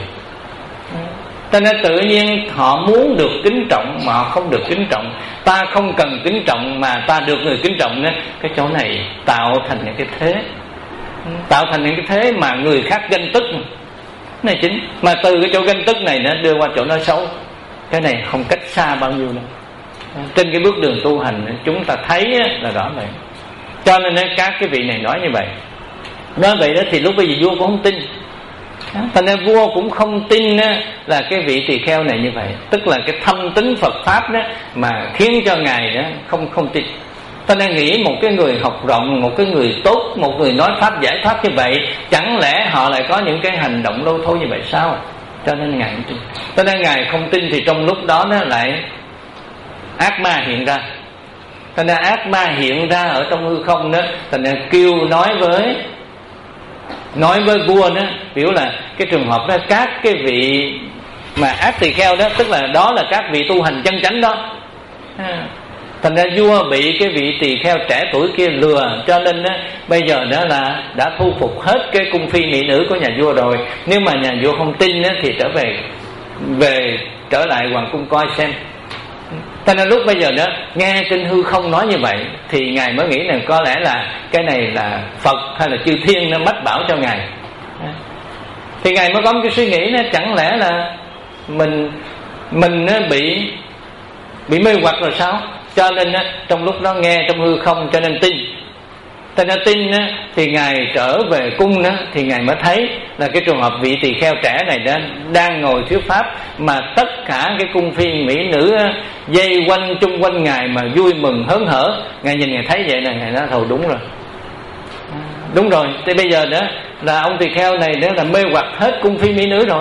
Cho nên tự nhiên họ muốn được kính trọng mà họ không được kính trọng. Ta không cần kính trọng mà ta được người kính trọng đó. Cái chỗ này tạo thành những cái thế, tạo thành những cái thế mà người khác ganh tức này chính. Mà từ cái chỗ ganh tức này nó đưa qua chỗ nói xấu. Cái này không cách xa bao nhiêu đâu. Trên cái bước đường tu hành chúng ta thấy là rõ vậy. Cho nên các cái vị này nói như vậy. Nói vậy đó thì lúc bây giờ vua cũng không tin. Thành ra vua cũng không tin là cái vị tỳ kheo này như vậy. Tức là cái thâm tính Phật Pháp đó mà khiến cho ngài đó không không tin. Ta nên nghĩ một cái người học rộng, một cái người tốt, một người nói pháp giải thoát như vậy, chẳng lẽ họ lại có những cái hành động lô thôi như vậy sao? Cho nên ngài không tin. Cho nên ngài không tin thì trong lúc đó nó lại ác ma hiện ra. Cho nên ác ma hiện ra ở trong hư không đó, cho nên kêu nói với nói với vua đó, biểu là cái trường hợp đó các cái vị mà ác tỳ kheo đó, tức là đó là các vị tu hành chân chánh đó. Thành ra vua bị cái vị tỳ kheo trẻ tuổi kia lừa, cho nên đó, bây giờ đó là đã thu phục hết cái cung phi mỹ nữ của nhà vua rồi. Nếu mà nhà vua không tin đó, thì trở về về trở lại hoàng cung coi xem. Cho nên lúc bây giờ đó nghe trên hư không nói như vậy thì ngài mới nghĩ rằng có lẽ là cái này là Phật hay là chư thiên nó mách bảo cho ngài. Thì ngài mới có một cái suy nghĩ đó, chẳng lẽ là mình mình bị bị mê hoặc rồi sao? Cho nên trong lúc đó nghe trong hư không cho nên tin. Cho nên tin thì ngài trở về cung đó, thì ngài mới thấy là cái trường hợp vị tỳ kheo trẻ này đó đang ngồi thuyết pháp, mà tất cả cái cung phi mỹ nữ dây quanh chung quanh ngài mà vui mừng hớn hở. Ngài nhìn ngài thấy vậy là ngài nói thôi đúng rồi, đúng rồi. Thì bây giờ đó là ông tỳ kheo này đó là mê hoặc hết cung phi mỹ nữ rồi.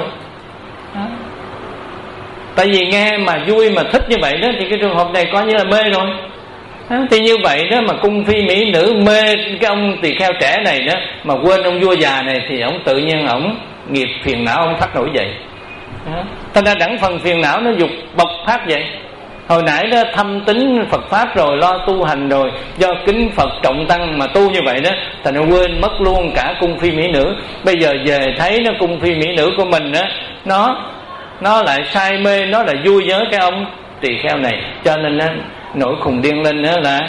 Tại vì nghe mà vui mà thích như vậy đó, thì cái trường hợp này coi như là mê rồi. Thì như vậy đó mà cung phi mỹ nữ mê cái ông tỳ kheo trẻ này đó, mà quên ông vua già này, thì ông tự nhiên ông nghiệp phiền não ông phát nổi dậy. Thành ra đẳng phần phiền não nó dục bộc phát vậy. Hồi nãy đó thâm tính Phật Pháp rồi, lo tu hành rồi, do kính Phật trọng tăng mà tu như vậy đó, thành ra quên mất luôn cả cung phi mỹ nữ. Bây giờ về thấy nó cung phi mỹ nữ của mình đó, nó nó lại say mê, nó lại vui nhớ cái ông tỳ kheo này. Cho nên nó nổi khùng điên lên nữa là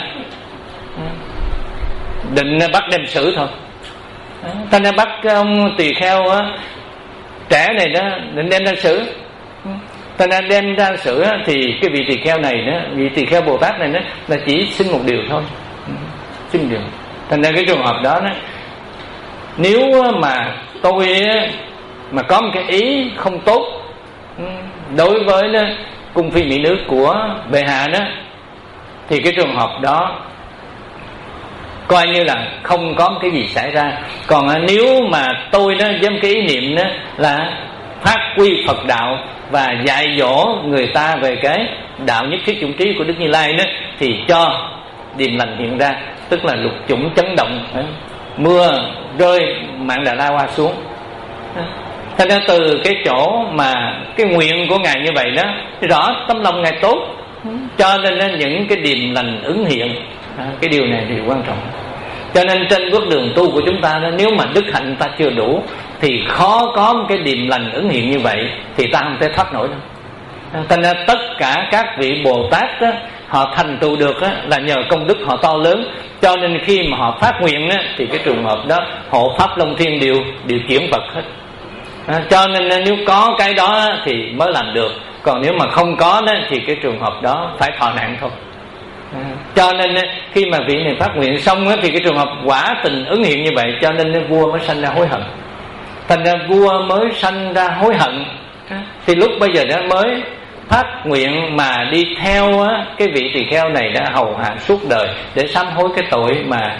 định bắt đem xử thôi. Thành ra bắt cái ông tỳ kheo á, trẻ này đó định đem ra xử. Thành ra đem ra xử thì cái vị tỳ kheo này đó, vị tỳ kheo Bồ Tát này đó là chỉ xin một điều thôi, xin điều. Thành ra cái trường hợp đó đó, nếu mà tôi mà có một cái ý không tốt đối với đó, cung phi mỹ nữ của bệ hạ đó, thì cái trường hợp đó coi như là không có cái gì xảy ra. Còn nếu mà tôi đó với cái ý niệm đó là phát quy Phật đạo và dạy dỗ người ta về cái đạo nhất thiết chủng trí của Đức Như Lai đó, thì cho điềm lành hiện ra, tức là lục chủng chấn động, mưa rơi Mạn Đà La Hoa xuống. Thế nên từ cái chỗ mà cái nguyện của Ngài như vậy đó, rõ tấm lòng Ngài tốt, cho nên những cái điềm lành ứng hiện. Cái điều này thì quan trọng. Cho nên trên bước đường tu của chúng ta đó, nếu mà đức hạnh ta chưa đủ thì khó có một cái điềm lành ứng hiện như vậy, thì ta không thể thoát nổi đâu. Cho nên tất cả các vị Bồ Tát đó, họ thành tựu được đó, là nhờ công đức họ to lớn. Cho nên khi mà họ phát nguyện đó, thì cái trường hợp đó hộ pháp Long Thiên đều điều chuyển vật hết. À, cho nên nếu có cái đó thì mới làm được, còn nếu mà không có đó, thì cái trường hợp đó phải thọ nạn thôi. À, cho nên khi mà vị này phát nguyện xong đó, thì cái trường hợp quả tình ứng hiện như vậy, cho nên vua mới sanh ra hối hận. Thành ra vua mới sanh ra hối hận. À, thì lúc bây giờ đó mới phát nguyện mà đi theo á, cái vị tỳ kheo này đã hầu hạ suốt đời để sám hối cái tội mà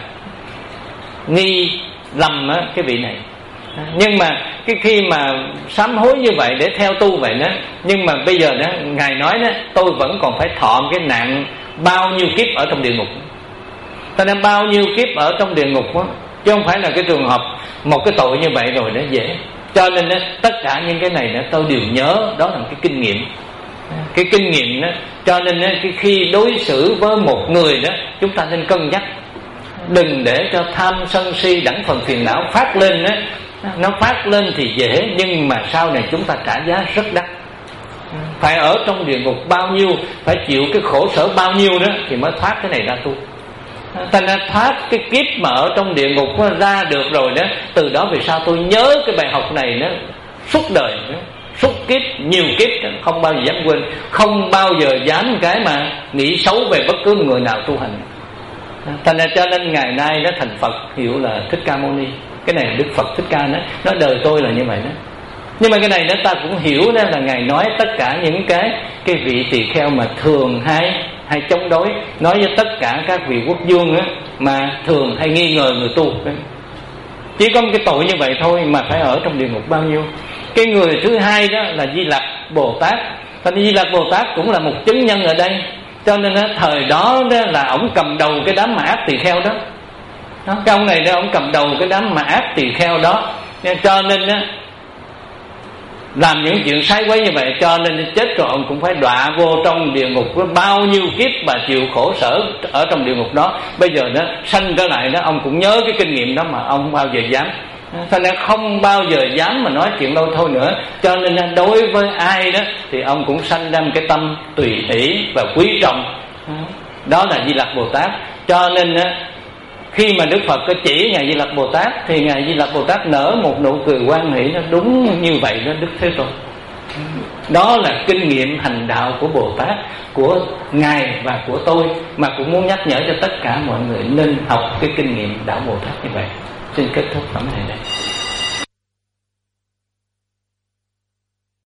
nghi lầm á, cái vị này. Nhưng mà cái khi mà sám hối như vậy để theo tu vậy đó, nhưng mà bây giờ đó Ngài nói đó, tôi vẫn còn phải thọ cái nạn bao nhiêu kiếp ở trong địa ngục. Cho nên bao nhiêu kiếp ở trong địa ngục đó, chứ không phải là cái trường hợp một cái tội như vậy rồi đó dễ. Cho nên đó, tất cả những cái này đó tôi đều nhớ, đó là cái kinh nghiệm. Cái kinh nghiệm đó, cho nên đó, cái khi đối xử với một người đó, chúng ta nên cân nhắc, đừng để cho tham sân si đẳng phần phiền não phát lên đó. Nó phát lên thì dễ, nhưng mà sau này chúng ta trả giá rất đắt. Phải ở trong địa ngục bao nhiêu, phải chịu cái khổ sở bao nhiêu đó thì mới thoát cái này ra tu. Thành ra thoát cái kiếp mà ở trong địa ngục ra được rồi đó, từ đó về sau tôi nhớ cái bài học này nó suốt đời đó, suốt kiếp, nhiều kiếp đó, không bao giờ dám quên, không bao giờ dám cái mà nghĩ xấu về bất cứ người nào tu hành. Thành ra cho nên ngày nay nó thành Phật hiệu là Thích Ca Mâu Ni. Cái này Đức Phật Thích Ca nói, nói đời tôi là như vậy đó. Nhưng mà cái này đó ta cũng hiểu đó, là Ngài nói tất cả những cái cái vị tỳ kheo mà thường hay hay chống đối, nói với tất cả các vị quốc vương á, mà thường hay nghi ngờ người tu. Chỉ có một cái tội như vậy thôi mà phải ở trong địa ngục bao nhiêu. Cái người thứ hai đó là Di Lặc Bồ Tát. Thành Di Lặc Bồ Tát cũng là một chứng nhân ở đây. Cho nên đó, thời đó, đó là ổng cầm đầu cái đám mà ác tỳ kheo đó. Đó, cái ông này đó, ông cầm đầu cái đám mà ác tỳ kheo đó. Cho nên đó, làm những chuyện sai quấy như vậy, cho nên chết rồi ông cũng phải đọa vô trong địa ngục với bao nhiêu kiếp mà chịu khổ sở ở trong địa ngục đó. Bây giờ đó sanh trở lại đó, ông cũng nhớ cái kinh nghiệm đó mà ông không bao giờ dám. Thành ra không bao giờ dám mà nói chuyện đâu thôi nữa. Cho nên đối với ai đó thì ông cũng sanh ra một cái tâm tùy hỷ và quý trọng. Đó là Di Lặc Bồ Tát. Cho nên khi mà Đức Phật có chỉ Ngài Di Lặc Bồ Tát thì Ngài Di Lặc Bồ Tát nở một nụ cười hoan hỷ, nó đúng như vậy đó Đức Thế Tôn. Đó là kinh nghiệm hành đạo của Bồ Tát, của Ngài và của tôi, mà cũng muốn nhắc nhở cho tất cả mọi người nên học cái kinh nghiệm đạo Bồ Tát như vậy. Xin kết thúc phẩm này đây.